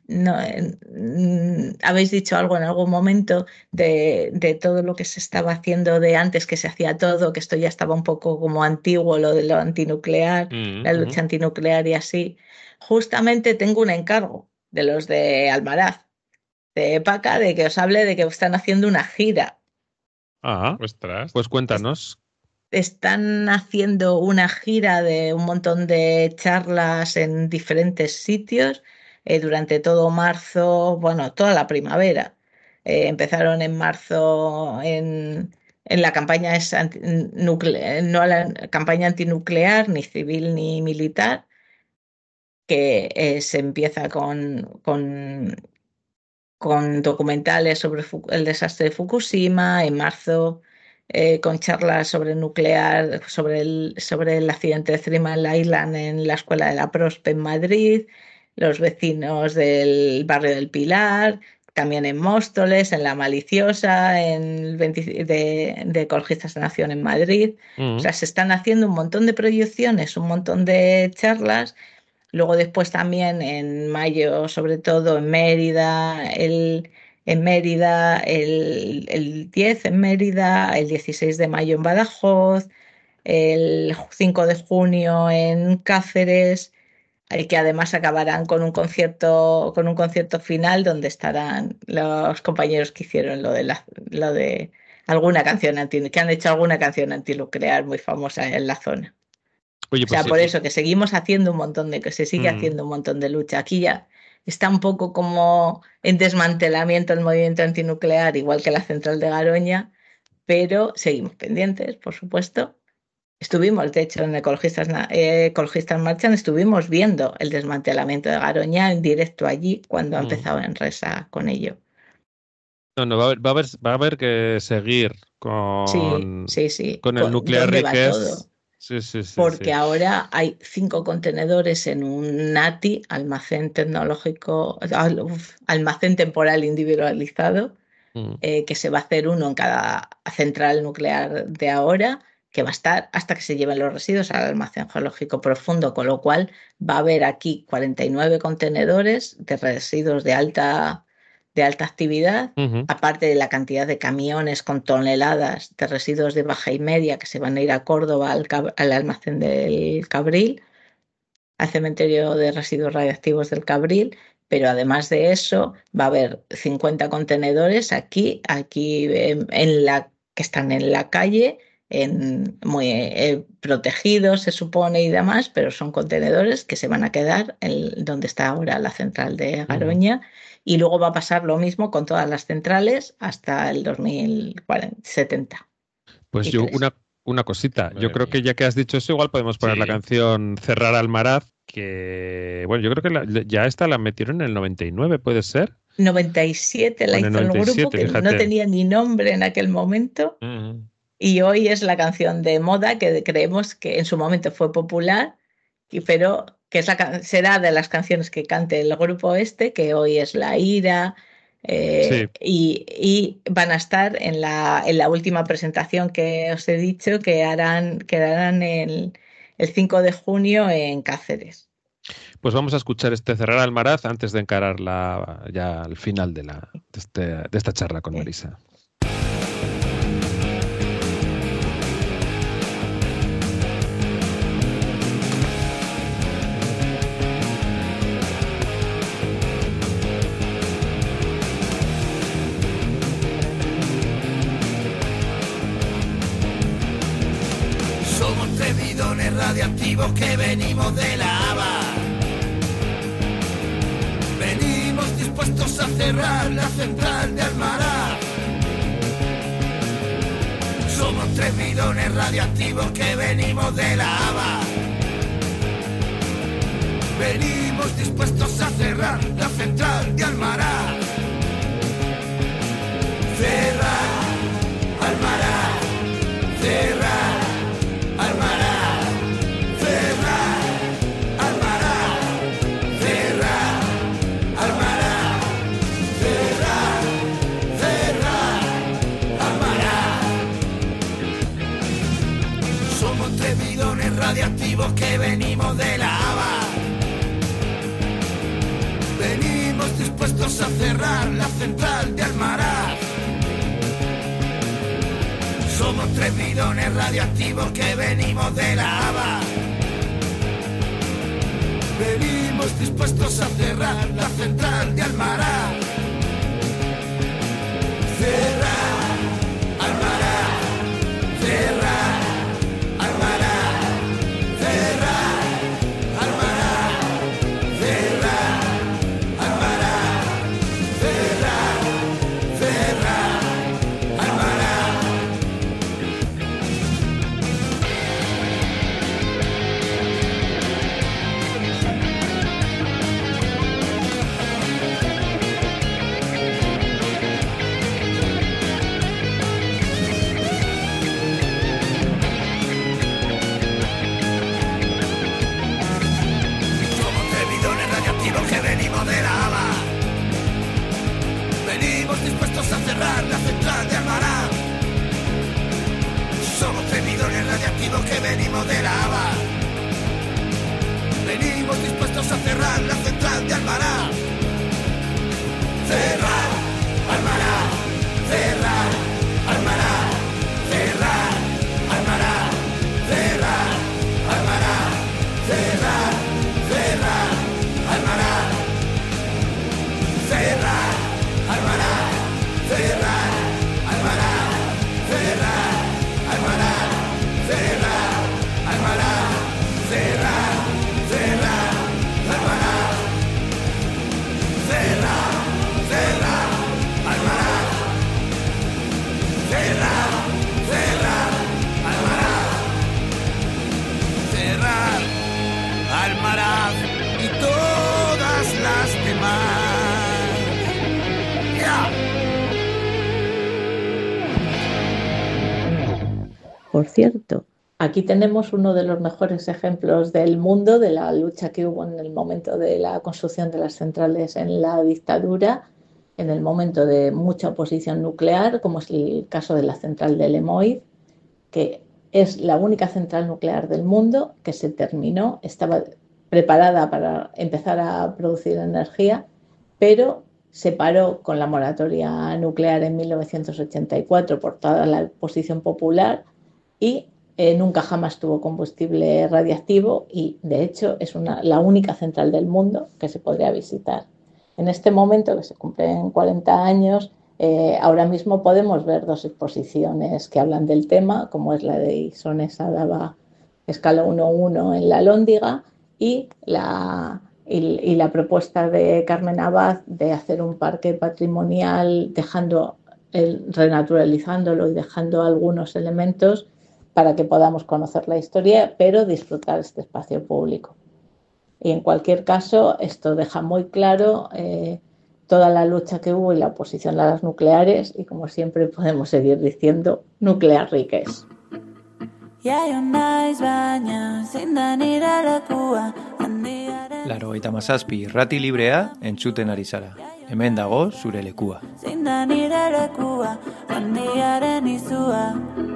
habéis dicho algo en algún momento de todo lo que se estaba haciendo de antes, que se hacía todo, que esto ya estaba un poco como antiguo, lo de lo antinuclear, la lucha antinuclear y así. Justamente tengo un encargo de los de Almaraz, de EPACA, de que os hable de que están haciendo una gira. Ostras. Pues cuéntanos. Están haciendo una gira de un montón de charlas en diferentes sitios durante todo marzo, bueno, toda la primavera. Empezaron en marzo en la campaña no la campaña antinuclear, ni civil ni militar, que se empieza con documentales sobre el desastre de Fukushima. En marzo con charlas sobre nuclear, sobre el accidente de 3 Mile Island en la Escuela de la Prospe en Madrid, los vecinos del barrio del Pilar, también en Móstoles, en La Maliciosa, en de Ecologistas de Nación en Madrid. O sea, se están haciendo un montón de proyecciones, un montón de charlas. Luego después también en mayo, sobre todo en Mérida, el 10 en Mérida, el 16 de mayo en Badajoz, el 5 de junio en Cáceres, que además acabarán con un concierto final donde estarán los compañeros que hicieron lo de alguna canción que han hecho alguna canción antinuclear muy famosa en la zona. Oye, O sea, pues por sí. eso que seguimos haciendo que se sigue haciendo un montón de lucha. Aquí ya está un poco como en desmantelamiento el movimiento antinuclear, igual que la central de Garoña, pero seguimos pendientes, por supuesto. Estuvimos, de hecho, en Ecologistas Marchan, estuvimos viendo el desmantelamiento de Garoña en directo allí cuando ha empezado Enresa con ello. No, va a haber que seguir con Sí. con el nuclear ¿Dónde va riquez. todo? Sí. Porque ahora hay 5 contenedores en un NATI, almacén temporal individualizado, que se va a hacer uno en cada central nuclear de ahora, que va a estar hasta que se lleven los residuos al almacén geológico profundo, con lo cual va a haber aquí 49 contenedores de residuos de alta actividad, aparte de la cantidad de camiones con toneladas de residuos de baja y media que se van a ir a Córdoba al almacén del Cabril. al cementerio de residuos radiactivos del Cabril, pero además de eso va a haber 50 contenedores aquí que están en la calle, muy protegidos se supone y demás, pero son contenedores que se van a quedar donde está ahora la central de Garoña. Y luego va a pasar lo mismo con todas las centrales hasta el 2070. Pues yo una cosita, yo creo que ya que has dicho eso, igual podemos poner la canción Cerrar Almaraz, que bueno, yo creo que ya esta la metieron en el 99, ¿puede ser? 97 la hizo el grupo, que fíjate, no tenía ni nombre en aquel momento. Y hoy es la canción de moda que creemos que en su momento fue popular, pero que será de las canciones que cante el grupo que hoy es La Ira. Y van a estar en la última presentación que os he dicho que harán el 5 de junio en Cáceres. Pues vamos a escuchar Cerrar Almaraz antes de encarar ya al final de esta charla con Marisa. Somos 3 bidones radiactivos que venimos de la haba. Venimos dispuestos a cerrar la central de Almaraz. Somos 3 bidones radiactivos que venimos de la haba. Venimos dispuestos a cerrar la central de Almaraz. Cerrar Almaraz, cerrar Almaraz, cerrar Almaraz, cerrar Almaraz, cerrar Almaraz. Somos 3 bidones radiactivos que venimos de la haba. Venimos dispuestos a cerrar la central de Almaraz. Somos 3 bidones radiactivos que venimos de la haba. Venimos dispuestos a cerrar la central de Almaraz. Cerrar Almaraz, cerrar Almaraz, cerrar Almaraz, cerrar Almaraz, cerrar Almaraz. Que venimos de la haba. Venimos dispuestos a cerrar la central de Almaraz. Somos 3 bidones radiactivos que venimos de la haba. Venimos dispuestos a cerrar la central de Almaraz. Cerrar Almaraz, cerrar Almaraz, cerrar Almaraz, cerrar Almaraz, cerrar Almaraz, cerrar Almaraz, cerrar Almaraz, cerrar Almaraz, cerrar Almaraz, cerrar Almaraz, cerrar Almaraz, cerrar Almaraz, cerrar Almaraz y todas las demás. Por cierto, aquí tenemos uno de los mejores ejemplos del mundo de la lucha que hubo en el momento de la construcción de las centrales en la dictadura, en el momento de mucha oposición nuclear, como es el caso de la central de Lemoiz, que es la única central nuclear del mundo que se terminó, estaba preparada para empezar a producir energía, pero se paró con la moratoria nuclear en 1984 por toda la oposición popular y nunca jamás tuvo combustible radiactivo y de hecho es la única central del mundo que se podría visitar. En este momento, que se cumplen 40 años, ahora mismo podemos ver 2 exposiciones que hablan del tema, como es la de Isone Sadaba, escala 1:1 en la Lóndiga, y la propuesta de Carmen Abad de hacer un parque patrimonial renaturalizándolo y dejando algunos elementos para que podamos conocer la historia, pero disfrutar este espacio público. Y en cualquier caso, esto deja muy claro toda la lucha que hubo y la oposición a las nucleares, y como siempre podemos seguir diciendo, nuclear riques. Laurogeita hamazazpi irrati librea entzuten ari zara. Hemen dago zure lekua. Zein da nire lekua, handiaren izua.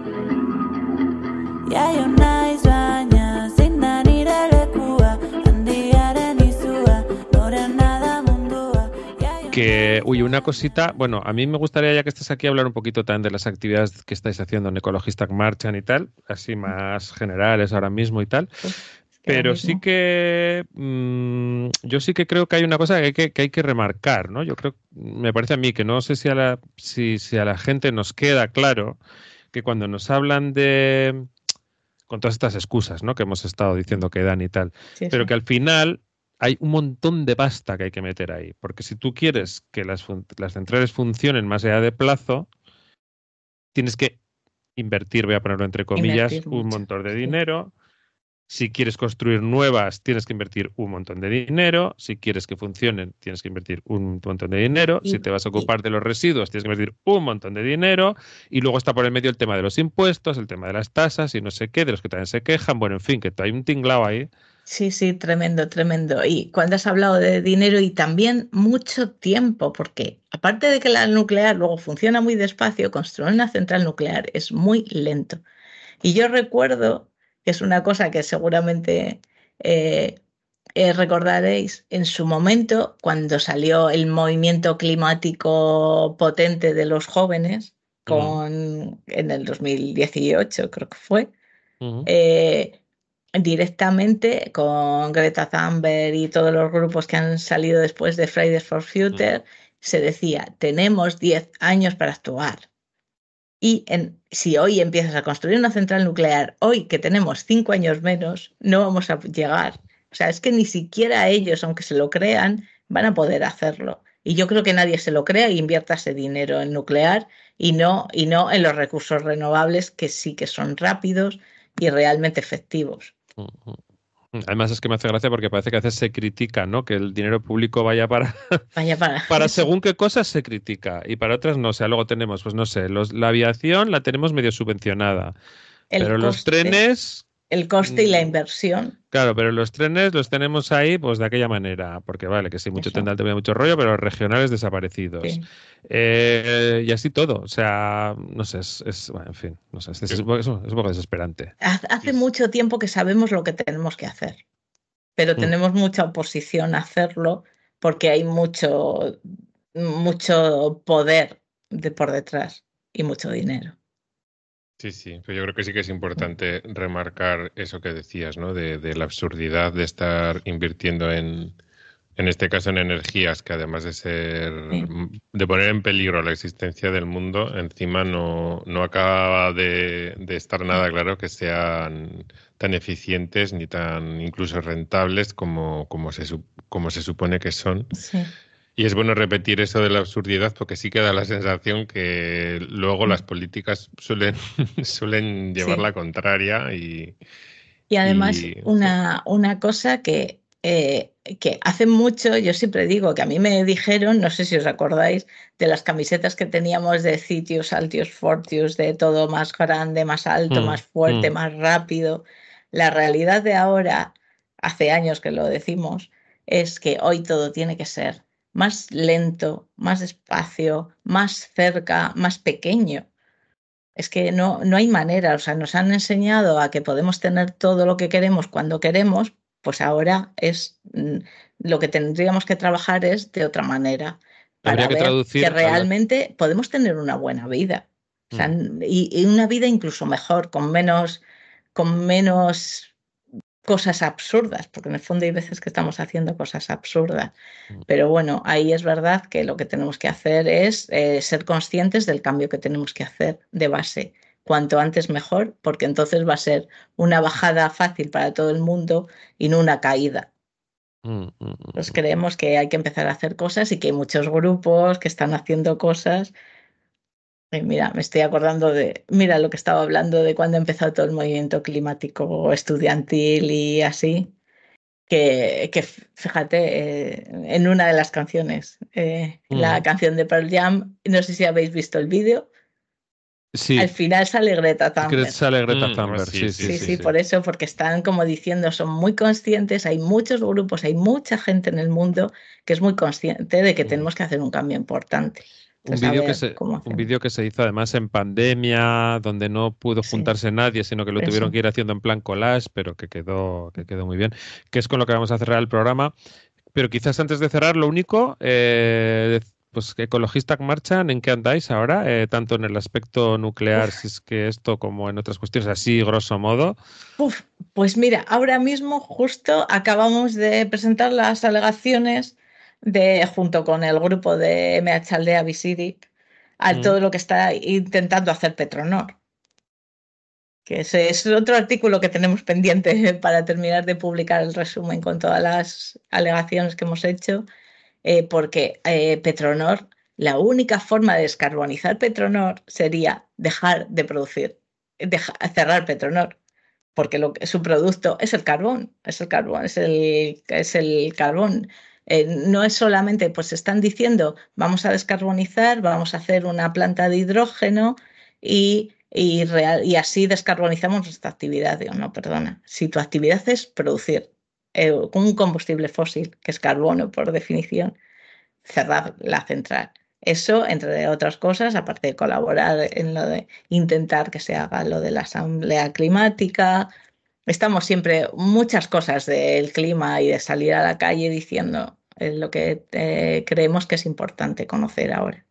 Jaio naiz baina, zein da nire lekua, handiaren izua, norena da mundua. Una cosita, bueno, a mí me gustaría, ya que estás aquí, hablar un poquito también de las actividades que estáis haciendo en Ecologistak Martxan y tal, así más generales ahora mismo y tal. Pero sí que yo sí que creo que hay una cosa que hay que remarcar, ¿no? Yo creo, me parece a mí que no sé si a la gente nos queda claro que cuando nos hablan con todas estas excusas, ¿no?, que hemos estado diciendo que dan y tal, sí, pero que al final hay un montón de pasta que hay que meter ahí, porque si tú quieres que las centrales funcionen más allá de plazo, tienes que invertir, voy a ponerlo entre comillas, un montón de dinero. Si quieres construir nuevas, tienes que invertir un montón de dinero. Si quieres que funcionen, tienes que invertir un montón de dinero. Si te vas a ocupar de los residuos, tienes que invertir un montón de dinero. Y luego está por el medio el tema de los impuestos, el tema de las tasas y no sé qué, de los que también se quejan. Bueno, en fin, que hay un tinglao ahí. Sí, tremendo, tremendo. Y cuando has hablado de dinero y también mucho tiempo, porque aparte de que la nuclear luego funciona muy despacio, construir una central nuclear es muy lento. Y yo recuerdo, que es una cosa que seguramente recordaréis, en su momento, cuando salió el movimiento climático potente de los jóvenes, en el 2018 creo que fue, directamente con Greta Thunberg y todos los grupos que han salido después de Fridays for Future, se decía, tenemos 10 años para actuar. Y si hoy empiezas a construir una central nuclear, hoy que tenemos 5 años menos, no vamos a llegar. O sea, es que ni siquiera ellos, aunque se lo crean, van a poder hacerlo. Y yo creo que nadie se lo crea y invierta ese dinero en nuclear y no en los recursos renovables, que sí que son rápidos y realmente efectivos. Además es que me hace gracia porque parece que a veces se critica, ¿no?, que el dinero público vaya para según qué cosas se critica y para otras no. O sea, luego tenemos, pues no sé, la aviación la tenemos medio subvencionada, pero los trenes... El coste y la inversión. Claro, pero los trenes los tenemos ahí pues de aquella manera, porque vale, que sí, mucho tendal, te mucho rollo, pero los regionales desaparecidos. Sí. Y así todo, o sea, no sé, bueno, en fin, no sé, es un poco desesperante. Hace mucho tiempo que sabemos lo que tenemos que hacer, pero tenemos mucha oposición a hacerlo porque hay mucho poder por detrás y mucho dinero. Sí, pero yo creo que sí que es importante remarcar eso que decías, ¿no? De la absurdidad de estar invirtiendo en este caso en energías que además de poner en peligro la existencia del mundo, encima no acaba de estar nada claro que sean tan eficientes ni tan incluso rentables como se supone que son. Sí. Y es bueno repetir eso de la absurdidad porque sí que da la sensación que luego las políticas suelen llevar la contraria y además una cosa que hace mucho, yo siempre digo que a mí me dijeron, no sé si os acordáis, de las camisetas que teníamos de Citius, Altius, Fortius, de todo más grande, más alto, más fuerte, más rápido. La realidad de ahora, hace años que lo decimos, es que hoy todo tiene que ser más lento, más despacio, más cerca, más pequeño. Es que no hay manera, o sea, nos han enseñado a que podemos tener todo lo que queremos cuando queremos, pues ahora lo que tendríamos que trabajar es de otra manera para ver que realmente podemos tener una buena vida, o sea, y una vida incluso mejor, con menos con menos cosas absurdas, porque en el fondo hay veces que estamos haciendo cosas absurdas. Pero bueno, ahí es verdad que lo que tenemos que hacer es ser conscientes del cambio que tenemos que hacer de base. Cuanto antes mejor, porque entonces va a ser una bajada fácil para todo el mundo y no una caída. Pues creemos que hay que empezar a hacer cosas y que hay muchos grupos que están haciendo cosas. Mira, me estoy acordando mira lo que estaba hablando de cuando empezó todo el movimiento climático estudiantil y así, que fíjate, en una de las canciones, la canción de Pearl Jam, no sé si habéis visto el vídeo, sí. Al final sale Greta Thunberg. Sale Greta Thunberg, sí, por eso, porque están como diciendo, son muy conscientes, hay muchos grupos, hay mucha gente en el mundo que es muy consciente de que tenemos que hacer un cambio importante. Entonces, un vídeo que se hizo además en pandemia, donde no pudo juntarse nadie, sino que lo tuvieron que ir haciendo en plan collage, pero que quedó muy bien, que es con lo que vamos a cerrar el programa. Pero quizás antes de cerrar, lo único, pues Ecologistas Marchan, ¿en qué andáis ahora? Tanto en el aspecto nuclear, si es que esto, como en otras cuestiones, así grosso modo. Pues mira, ahora mismo justo acabamos de presentar las alegaciones junto con el grupo de MH Aldea Visidic a todo lo que está intentando hacer Petronor. Que ese es otro artículo que tenemos pendiente para terminar de publicar el resumen con todas las alegaciones que hemos hecho, porque Petronor, la única forma de descarbonizar Petronor sería dejar de producir, cerrar Petronor, porque su producto es el carbón, es el carbón. No es solamente, pues están diciendo, vamos a descarbonizar, vamos a hacer una planta de hidrógeno y así descarbonizamos nuestra actividad. Digo, no, perdona, si tu actividad es producir un combustible fósil, que es carbono por definición, cerrar la central. Eso, entre otras cosas, aparte de colaborar en lo de intentar que se haga lo de la asamblea climática, estamos siempre muchas cosas del clima y de salir a la calle diciendo lo que creemos que es importante conocer ahora.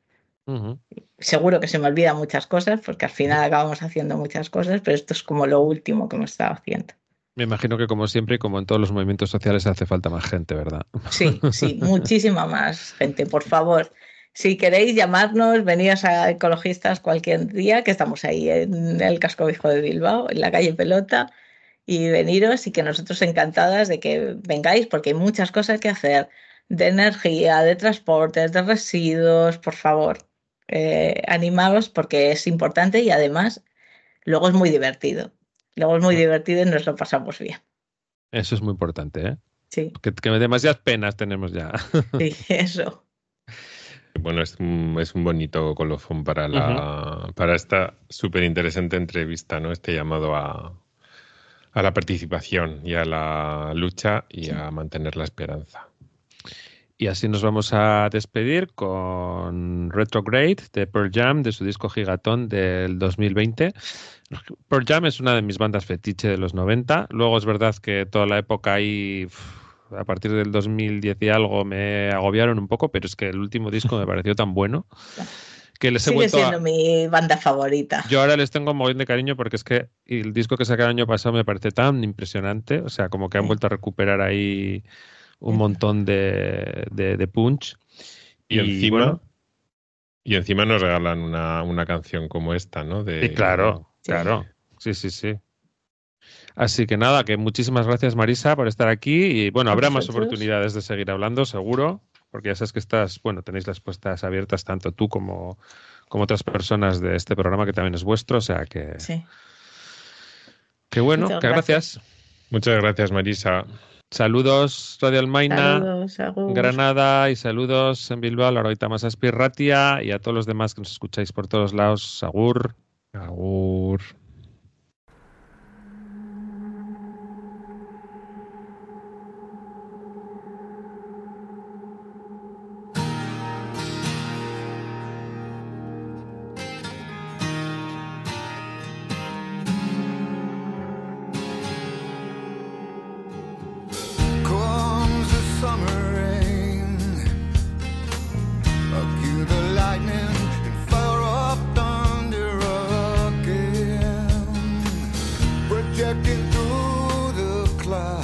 Seguro que se me olvidan muchas cosas porque al final acabamos haciendo muchas cosas, pero esto es como lo último que hemos estado haciendo. Me imagino que como siempre y como en todos los movimientos sociales hace falta más gente, ¿verdad? Sí, muchísima más gente, por favor. Si queréis llamarnos, veniros a Ecologistas cualquier día, que estamos ahí en el Casco Viejo de Bilbao, en la calle Pelota, y veniros, y que nosotros encantadas de que vengáis, porque hay muchas cosas que hacer, de energía, de transportes, de residuos, por favor, animaos porque es importante y además luego es muy divertido. Luego es muy divertido y nos lo pasamos bien. Eso es muy importante, ¿eh? Sí. Que demasiadas penas tenemos ya. Sí, eso. Bueno, es un bonito colofón para esta súper interesante entrevista, ¿no? Este llamado a la participación y a la lucha y a mantener la esperanza. Y así nos vamos a despedir con Retrograde de Pearl Jam, de su disco Gigatón del 2020. Pearl Jam es una de mis bandas fetiche de los 90. Luego es verdad que toda la época ahí, a partir del 2010 y algo, me agobiaron un poco, pero es que el último disco me pareció tan bueno que les he vuelto siendo mi banda favorita. Yo ahora les tengo un montón de cariño porque es que el disco que sacaron el año pasado me parece tan impresionante. O sea, como que han vuelto a recuperar ahí un montón de punch. Y encima nos regalan una canción como esta, ¿no? Claro. Sí. Así que nada, que muchísimas gracias, Marisa, por estar aquí. Y bueno, habrá más oportunidades de seguir hablando, seguro, porque ya sabes que tenéis las puertas abiertas tanto tú como otras personas de este programa, que también es vuestro. O sea que... Sí. Que bueno, que gracias. Muchas gracias, Marisa. Saludos, Radio Almaina, saludos, Granada, y saludos en Bilbao, la Oroita Masaspi Ratia, y a todos los demás que nos escucháis por todos lados. Agur. Agur. Lightning and fire up thunder again.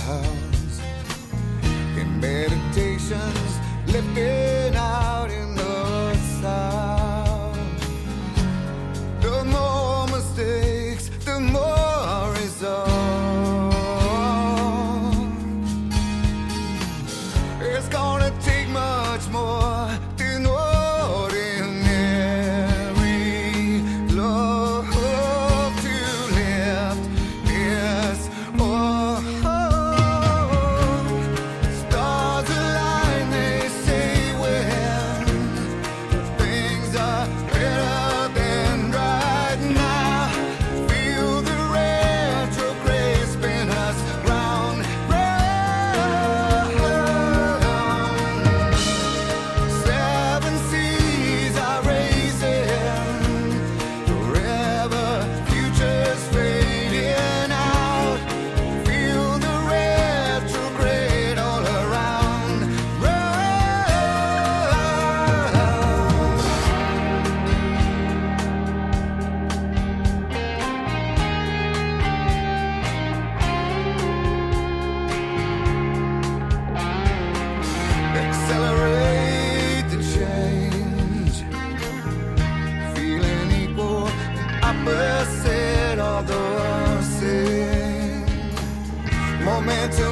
clouds. In meditations lifting out in the sound. The more mistakes, the more results. It's gonna take much more than ordinary love to lift this world. Stars align, they say, when things are better than right now. Feel the retrograde spin us round, round. Seven seas are racing forever, futures fading out. Feel the retrograde all around, round. Accelerate the change, feeling equal, opposite of the same. Momentum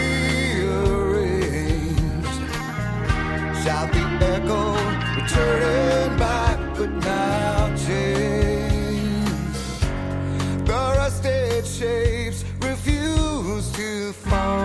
rearranged, shout the echo, returning back, but now changed. The rusted shapes refuse to fall.